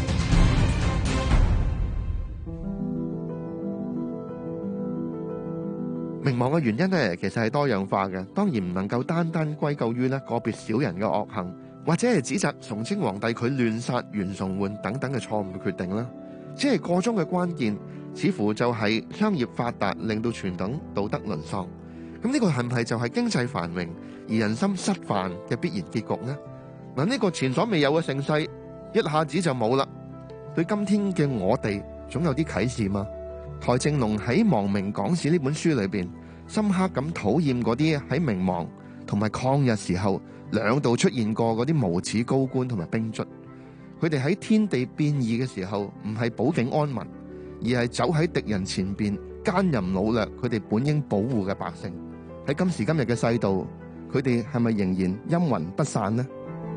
明亡嘅原因呢，其實係多樣化嘅，當然唔能夠單單歸咎於呢個別小人嘅惡行，或者係指責崇禎皇帝佢亂殺袁崇煥等等嘅錯誤嘅決定啦。只係個中嘅關鍵，似乎就係商業發達令到全等道德淪喪。咁呢個係唔係就係經濟繁榮而人心失範嘅必然結局呢？嗱，呢個前所未有嘅盛世，一下子就冇啦。對今天嘅我哋，總有啲啟示嘛。台正龍喺《亡明港史》呢本書裏邊，深刻咁討厭嗰啲喺明亡同埋抗日時候兩度出現過嗰啲無恥高官同埋兵卒。佢哋喺天地變異嘅時候，唔係保境安民，而係走喺敵人前邊奸淫擄掠佢哋本應保護嘅百姓。喺今時今日嘅世道，佢哋係咪仍然陰魂不散呢？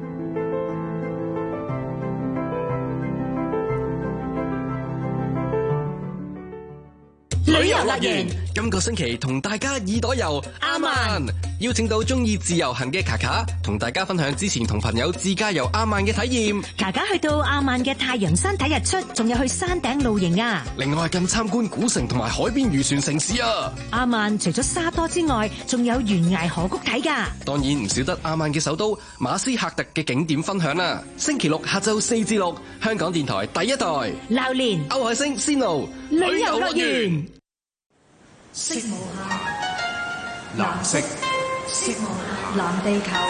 旅遊樂園今個星期同大家耳朵遊阿曼，邀請到中意自由行嘅卡卡，同大家分享之前同朋友自駕遊阿曼嘅體驗。 卡卡去到阿曼嘅太陽山睇日出，仲有去山頂露營啊！ 另外更參觀古城同埋海邊漁船城市啊！ 阿曼除咗沙多之外，仲有懸崖河谷睇㗎。 當然唔少得阿曼嘅首都馬斯喀特嘅景點分享啦。星期六下晝4至6，香港電台第一台榴蓮歐海星仙奴旅遊樂園。 色無限， 藍色， 色無限，藍地球。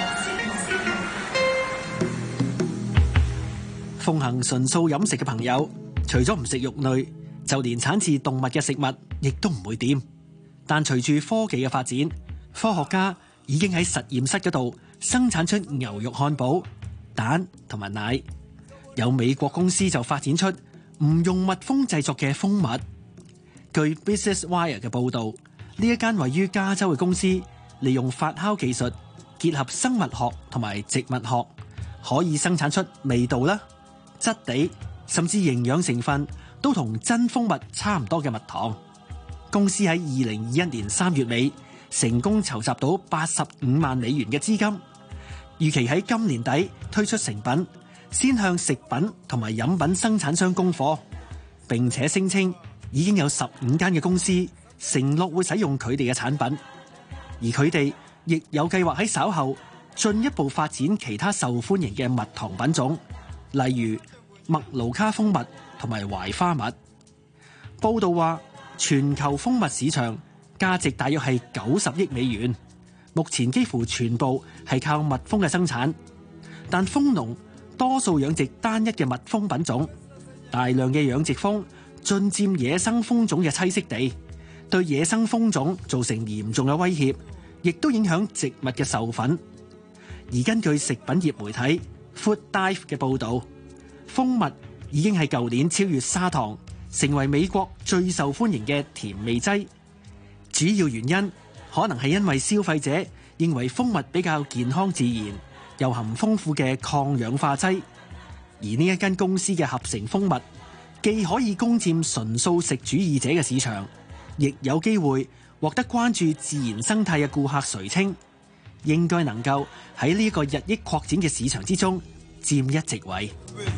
奉行純素飲食嘅朋友，除咗唔食肉類，就連產自動物嘅食物亦都唔會掂。但隨住科技嘅發展，科學家已經喺實驗室嗰度生產出牛肉漢堡、蛋同埋奶。有美國公司就發展出唔用蜜蜂製作嘅蜂蜜。據 Business Wire 嘅報導，呢一間位於加州嘅公司利用發酵技術結合生物學同埋植物學，可以生產出味道啦、質地甚至營養成分都同真蜂蜜差唔多嘅蜜糖。公司喺2021年3月尾成功籌集到85萬美元嘅資金，預期喺今年底推出成品，先向食品同埋飲品生產商供貨，並且聲稱已經有15間嘅公司承諾會使用佢哋嘅產品，而佢哋亦有計劃喺稍後進一步發展其他受歡迎嘅蜜糖品種，例如麥盧卡蜂蜜同埋懷花蜜。報道話，全球蜂蜜市場價值大約係90億美元，目前幾乎全部係靠蜜蜂嘅生產，但蜂農多數養殖單一嘅蜜蜂品種，大量嘅養殖蜂進佔野生蜂種嘅棲息地，對野生蜂種造成嚴重嘅威脅，亦都影響植物嘅授粉。而根據食品業媒體 Food Dive 嘅報導，蜂蜜已經喺舊年超越砂糖，成為美國最受歡迎嘅甜味劑。主要原因可能係因為消費者認為蜂蜜比較健康自然，又含豐富嘅抗氧化劑。而呢一間公司嘅合成蜂蜜，既可以攻佔純素食主義者嘅市場，亦有機會獲得關注自然生態嘅顧客垂青，應該能夠喺呢個日益擴展嘅市場之中佔一席位。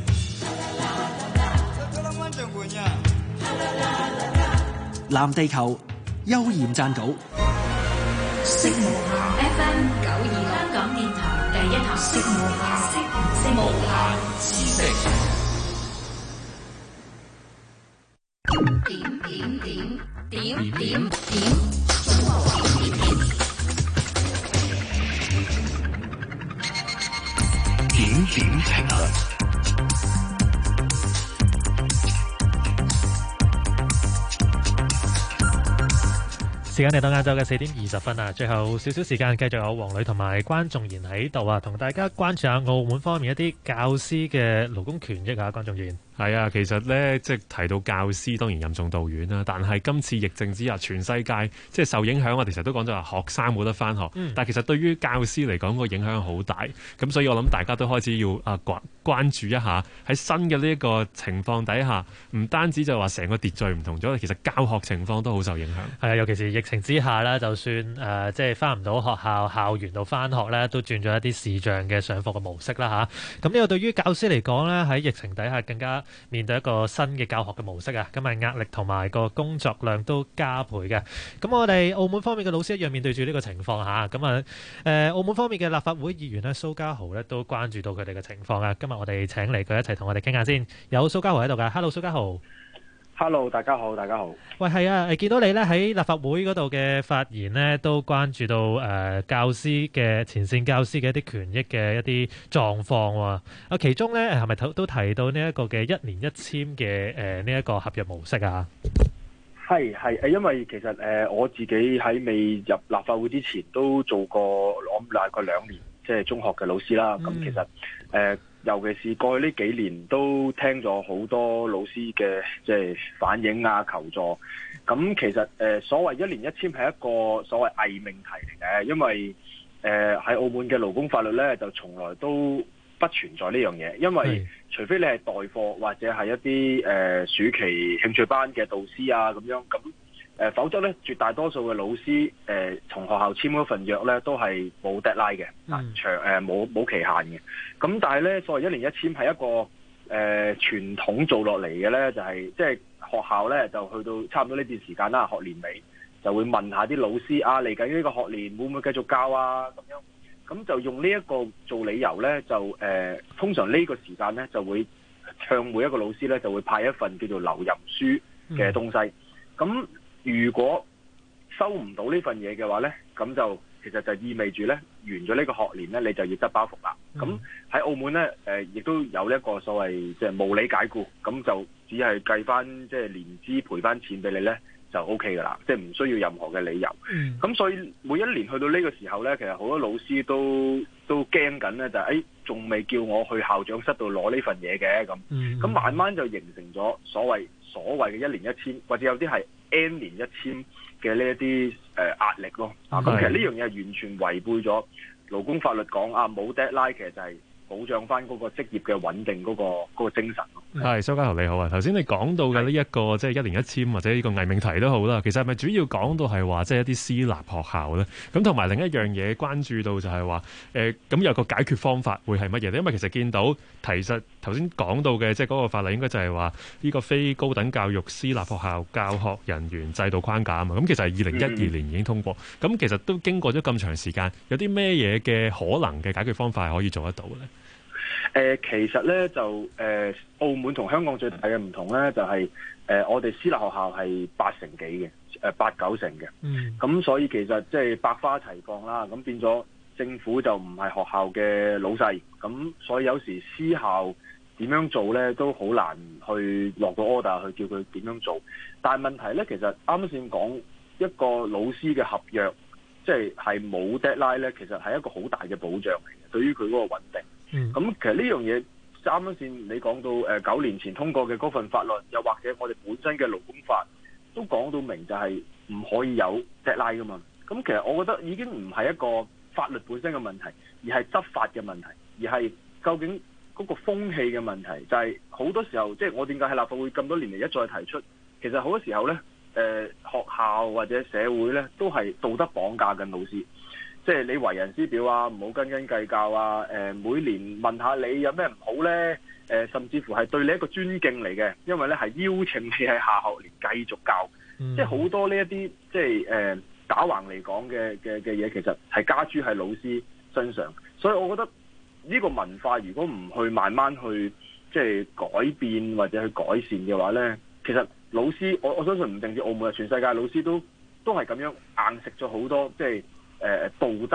藍地球邱焱撰稿。 色無限 FM 92香港電台第一台。色無限知識。點中國話點評論。 時間嚟到晏晝嘅4點20分啊！最後少少時間，繼續有黃女同埋關仲賢喺度啊，同大家關注下澳門方面一啲教師嘅勞工權益啊！關仲賢係啊，其實咧，即係提到教師當然任重道遠啦，但係今次疫症之下，全世界即係受影響。我哋成日都講咗話學生冇得返學，但係其實對於教師嚟講個影響好大。咁所以我諗大家都開始要關注一下喺新嘅呢一個情況底下，唔單止就話成個秩序唔同咗，其實教學情況都好受影響。係啊， 尤其是疫情之下咧，就算即係返唔到學校園度返學咧，都轉咗一啲視像嘅上課嘅模式啦嚇。咁呢個對於教師嚟講咧，喺疫情底下更加面對一個新嘅教學嘅模式啊，咁啊壓力同埋個工作量都加倍嘅。咁我哋澳門方面嘅老師一樣面對住呢個情況嚇。咁澳門方面嘅立法會議員咧，蘇嘉豪咧都關注到佢哋嘅情況啊。今日我哋請嚟佢一齊同我哋傾下先。有蘇嘉豪喺度㗎 ，Hello 蘇嘉豪。 Hello， 大家好，大家好。 喂，係啊，見到你咧喺立法會嗰度嘅發言呢，都關注到教師嘅前線教師嘅一啲權益嘅一啲狀況喎。其中咧係咪都提到呢一個嘅一年一簽嘅呢一個合約模式啊？ 係因為其實我自己喺未入立法會之前都做過我大概2年即係中學嘅老師啦。咁其實尤其是過去呢幾年都聽咗好多老師嘅即係反映啊、求助。咁其實所謂一年一簽係一個所謂偽命題嚟嘅，因為喺澳門嘅勞工法律咧就從來都不存在呢樣嘢，因為除非你係代課或者係一啲暑期興趣班嘅導師啊咁樣，咁否則咧絕大多數嘅老師同學校簽嗰份約咧都係冇 deadline 嘅，冇期限嘅。咁但係咧所謂一年一簽係一個傳統做落嚟嘅咧，就係即係學校咧就去到差唔多呢段時間啦，學年尾就會問下啲老師啊，嚟緊呢個學年會唔會繼續教啊咁樣。咁就用呢一個做理由咧，就通常呢個時間咧就會向每一個老師咧就會派一份叫做留任書嘅東西。咁如果收唔到呢份嘢嘅話咧，咁就其實就意味住咧完咗呢個學年咧，你就要執包袱啦。咁喺澳門咧，亦都有一個所謂即係無理解僱，咁就只係計翻即係年資賠翻錢俾你咧，就 OK 噶啦，即係唔需要任何嘅理由。咁所以每一年去到呢個時候咧，其實好多老師都驚緊咧，就係仲未叫我去校長室度攞呢份嘢嘅咁。咁慢慢就形成咗所謂嘅一年一簽，或者有啲係 N 年一簽嘅呢一啲壓力咯。咁其實呢樣嘢係完全違背咗勞工法律講啊，冇 deadline 其實就係保障翻嗰個職業嘅穩定嗰個精神。 係，蘇嘉豪你好啊！頭先你講到嘅呢一個即係一年一簽或者呢個偽命題都好啦，其實係咪主要講到係話即係一啲私立學校咧？咁同埋另一樣嘢關注到就係話咁有個解決方法會係乜嘢咧？因為其實見到其實頭先講到嘅即係嗰個法例應該就係話呢個非高等教育私立學校教學人員制度框架啊嘛。咁其實係2012年已經通過，咁其實都經過咗咁長時間，有啲咩嘢嘅可能嘅解決方法係可以做得到咧？ 其實咧就澳門同香港最大嘅唔同咧，就係我哋私立學校係8成幾嘅，8-9成嘅。咁所以其實即係百花齊放啦。咁變咗政府就唔係學校嘅老細，咁所以有時私校點樣做咧都好難去落個 order 去叫佢點樣做。但係問題咧，其實啱先講一個老師嘅合約，即係冇 deadline 咧，其實係一個好大嘅保障嚟嘅，對於佢嗰個穩定。咁其實呢樣嘢啱先你講到9年前通過嘅嗰份法律，又或者我哋本身嘅勞工法都講到明，就係唔可以有 deadline 噶嘛。咁其實我覺得已經唔係一個法律本身嘅問題，而係執法嘅問題，而係究竟嗰個風氣嘅問題。就係好多時候，即係我點解喺立法會咁多年嚟一再提出，其實好多時候呢，學校或者社會呢都係道德綁架緊老師。即係你為人師表啊，唔好斤斤計較啊！每年問下你有咩唔好呢？甚至乎係對你一個尊敬嚟嘅，因為咧係邀請你喺下學年繼續教。即係好多呢一啲即係打橫嚟講嘅嘢，其實係加諸喺老師身上。所以我覺得呢個文化如果唔去慢慢去即係改變或者去改善嘅話呢，其實老師我相信唔淨止澳門，全世界老師都係咁樣硬食咗好多即係道德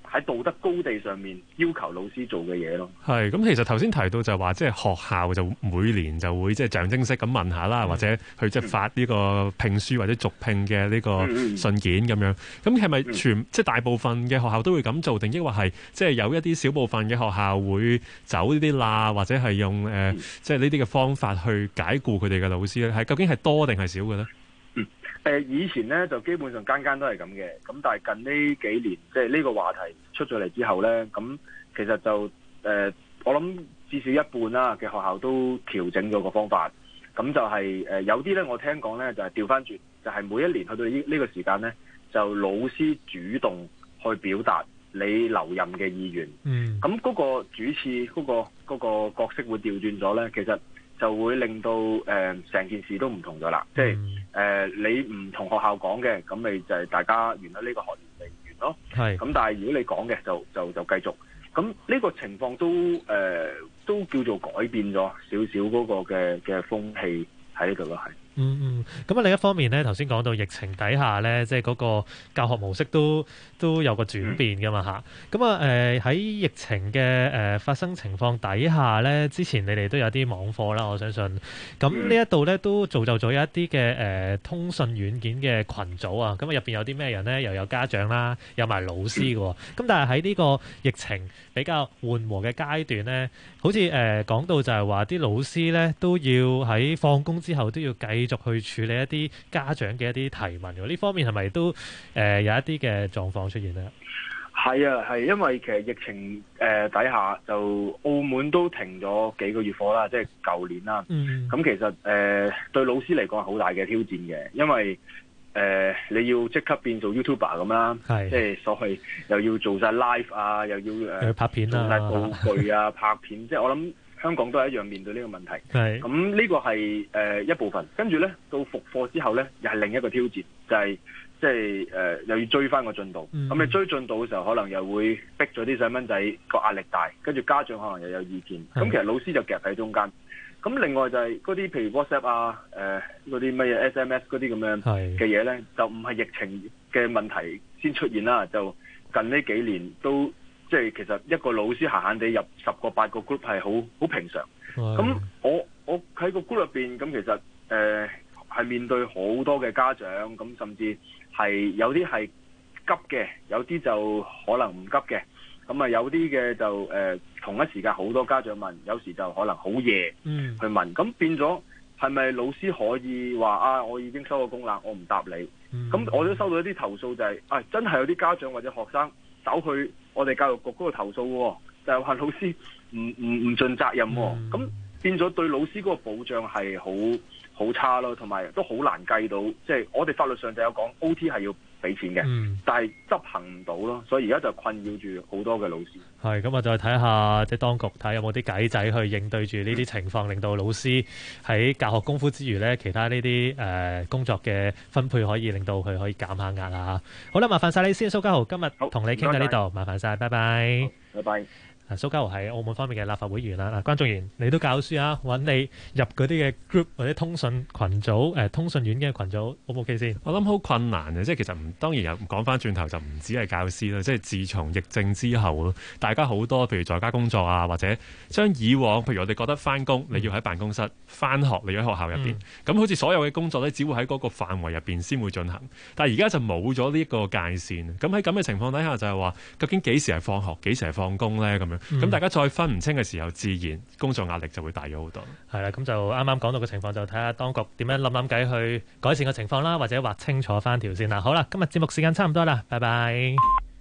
喺道德高地上面要求老師做嘅嘢咯。 係咁，其實頭先提到就係話，即係學校就每年就會即係象徵式咁問下啦，或者去即係發呢個聘書或者續聘嘅呢個信件咁樣。咁係咪即係大部分嘅學校都會咁做，定抑或係即係有一啲小部分嘅學校會走呢啲罅，或者係用即係呢啲嘅方法去解僱佢哋嘅老師咧？係究竟係多定係少嘅咧？ 以前咧就基本上間間都係咁嘅，咁但係近呢幾年即係呢個話題出咗嚟之後咧，咁其實就我諗至少一半啦嘅學校都調整咗個方法，咁就係有啲咧我聽講咧就係調翻轉，就係每一年去到呢個時間咧，就老師主動去表達你留任嘅意願，咁嗰個主次嗰個角色會調轉咗咧，其實就會令到成件事都唔同咗啦。即係你唔同學校講嘅，咁咪就係大家完咗呢個學年咪完咯。咁但係如果你講嘅就繼續。咁呢個情況都叫做改變咗少少嗰個嘅風氣喺呢度咯，係。 咁另一方面咧，頭先講到疫情底下咧，即係嗰個教學模式都有個轉變噶嘛嚇。咁喺疫情嘅發生情況底下咧，之前你哋都有啲網課啦，我相信。咁呢一度咧都造就咗一啲嘅通訊軟件嘅群組啊。咁入邊有啲咩人咧？又有家長啦，有埋老師嘅喎。咁但係喺呢個疫情比較緩和嘅階段咧，好似講到就係話啲老師咧都要喺放工之後都要繼續去處理一啲家長嘅一啲提問，呢方面係咪都有一啲嘅狀況出現咧？ 係啊，係因為其實疫情底下就澳門都停咗幾個月課啦，即係舊年啦。咁其實對老師嚟講係好大嘅挑戰嘅，因為你要即刻變做 YouTuber 咁啦，即係所謂又要做晒 live 啊，又要拍片啊， 做晒道具啊，拍片，即係我諗香港都係一樣面對呢個問題。咁呢個係一部分，跟住咧到復課之後咧，又係另一個挑戰，就係即係又要追翻個進度。咁你追進度嘅時候，可能又會逼咗啲細蚊仔個壓力大，跟住家長可能又有意見。咁其實老師就夾喺中間。咁另外就係嗰啲譬如 WhatsApp 啊，嗰啲乜嘢 SMS 嗰啲咁樣嘅嘢咧，就唔係疫情嘅問題先出現啦，就近呢幾年都即係其實一個老師閒閒地入10個8個 group 係好平常。咁我喺個 group 入邊，咁其實係面對好多嘅家長，咁甚至係有啲係急嘅，有啲就可能唔急嘅。咁啊有啲嘅就同一時間好多家長問，有時就可能好夜去問，咁變咗係咪老師可以話啊？我已經收咗工啦，我唔答你。咁我都收到一啲投訴，就係真係有啲家長或者學生走去我哋教育局嗰度投訴喎，就係話老師唔盡責任喎。咁變咗對老師嗰個保障係好差咯，同埋都好難計到。即係我哋法律上就有講 OT 係要俾錢嘅，但係執行唔到咯，所以而家就困擾住好多嘅老師。 係咁啊，再睇下即係當局睇有冇啲計仔去應對住呢啲情況，令到老師喺教學功夫之餘呢，其他呢啲工作嘅分配可以令到佢可以減下壓啦。好啦，麻煩晒你先，蘇嘉豪，今日同你傾到呢度，麻煩晒，拜拜。 拜拜。 蘇嘉豪係澳門方面嘅立法會議員啦。關仲然，你都教書啊，揾你入嗰啲嘅 group 或者通訊群組，通訊院嘅群組 O 唔 OK 先？ 我諗好困難嘅，即係其實當然有講翻轉頭就唔止係教師啦，即係自從疫症之後，大家好多譬如在家工作啊，或者將以往譬如我哋覺得翻工你要喺辦公室，翻學你要喺學校入邊，咁好似所有嘅工作咧，只會喺嗰個範圍入邊先會進行。但係而家就冇咗呢一個界線。咁喺咁嘅情況底下就係話，究竟幾時係放學，幾時係放工咧？咁樣。咁大家再分唔清嘅時候，自然工作壓力就會大咗好多。 係啦，咁就啱啱講到嘅情況，就睇下當局點樣諗計去改善個情況啦，或者劃清楚翻條線啦。好啦，今日節目時間差唔多啦，拜拜。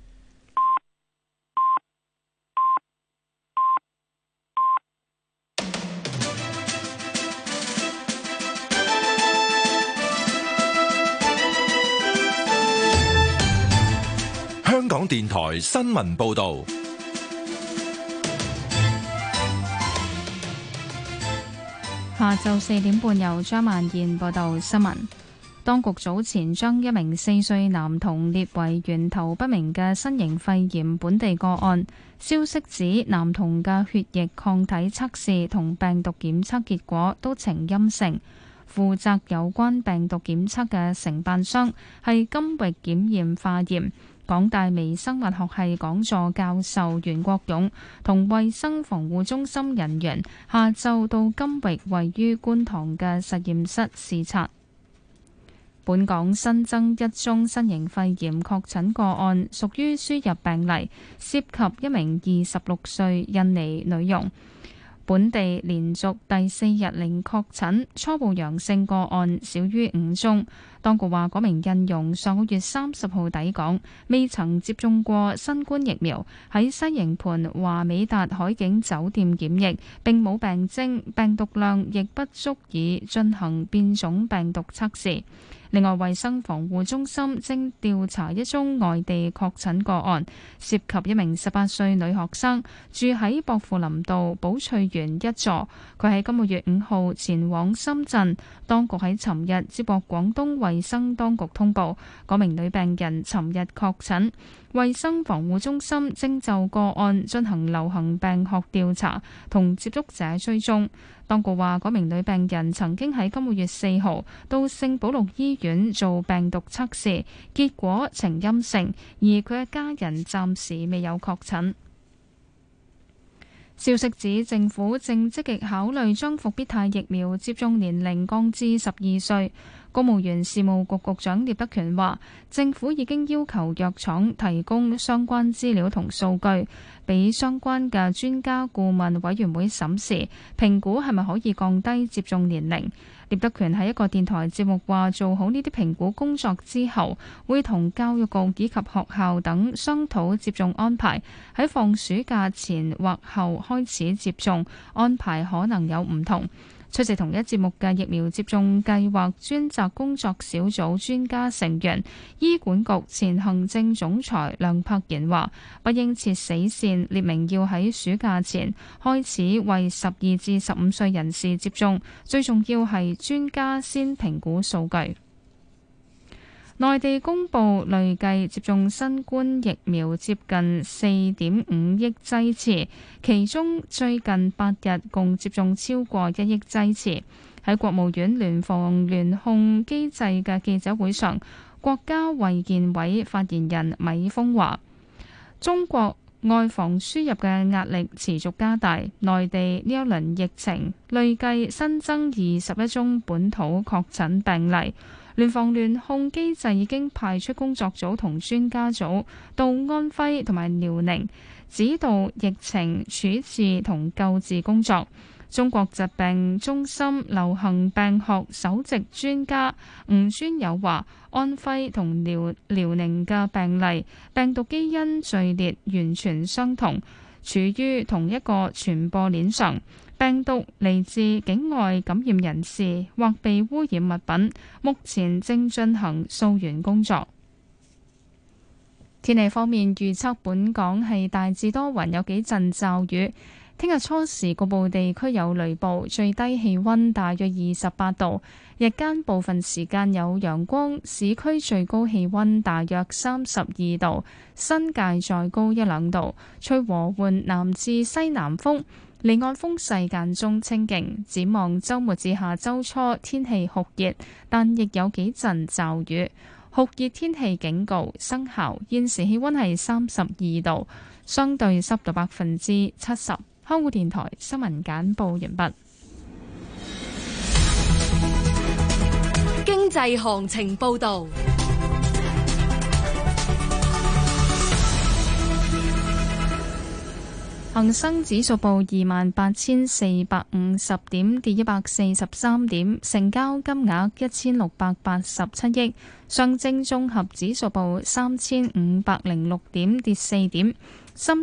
香港電台新聞報導。 下晝4點半，由張曼燕報道新聞。當局早前將一名4歲男童列為源頭不明嘅新型肺炎本地個案。消息指，男童嘅血液抗體測試同病毒檢測結果都呈陰性。負責有關病毒檢測嘅承辦商係金域檢驗化驗， 港大微生物學系講座教授袁國勇同衛生防護中心人員下晝到金域位於觀塘嘅實驗室視察。本港新增一宗新型肺炎確診個案，屬於輸入病例，涉及一名26歲印尼女傭。本地連續第4日零確診，初步陽性個案少於5宗。當局話嗰名印傭上個月30號抵港，未曾接種過新冠疫苗，喺西營盤華美達海景酒店檢疫，並冇病徵，病毒量亦不足以進行變種病毒測試。另外，衛生防護中心正調查一宗外地確診個案，涉及一名18歲女學生，住喺薄扶林道寶翠園一座。佢喺今個月5號前往深圳，當局喺尋日接獲廣東衛生當局通報，嗰名女病人尋日確診。衛生防護中心正就個案進行流行病學調查同接觸者追蹤。當局話，嗰名女病人曾經喺今個月4號到聖保祿醫院做病毒測試，結果呈陰性，而佢嘅家人暫時未有確診。消息指，政府正積極考慮將復必泰疫苗接種年齡降至12歲。公務員事務局局長聶德權話，政府已經要求藥廠提供相關資料同數據，俾相關嘅專家顧問委員會審視，評估係咪可以降低接種年齡。聶德權喺一個電台節目話，做好呢啲評估工作之後，會同教育局以及學校等商討接種安排，喺放暑假前或後開始接種，安排可能有唔同。出席同一節目嘅疫苗接種計劃專責工作小組專家成員、醫管局前行政總裁梁柏賢話，不應設死線，列明要喺暑假前開始為12至15歲人士接種，最重要係專家先評估數據。內地公布累計接種新冠疫苗接近4.5億劑次，其中最近8日共接種超過1億劑次。喺國務院聯防聯控機制嘅記者會上，國家衛健委發言人米峰話，中國外防輸入嘅壓力持續加大，內地呢一輪疫情累計新增21宗本土確診病例。聯防聯控機制已經派出工作組同專家組到安徽同埋遼寧，指導疫情處置同救治工作。中國疾病中心流行病學首席專家吳尊友話，安徽同遼寧嘅病例病毒基因序列完全相同，處於同一個傳播鏈上。病毒嚟自境外感染人士或被污染物品，目前正進行溯源工作。天氣方面預測，本港係大致多雲，有幾陣驟雨。聽日初時局部地區有雷暴，最低氣溫大約28度，日間部分時間有陽光，市區最高氣溫大約32度，新界再高1-2度，吹和緩南至西南風。離岸風勢間中清勁，展望週末至下週初天氣酷熱，但亦有幾陣驟雨。酷熱天氣警告生效。現時氣溫係32度，相對濕度70%。香港電台新聞簡報完畢。 經濟行情報導。 恒生指數報28,450點，跌143點，成交金額1687億。上證綜合指數報3506點，跌4點。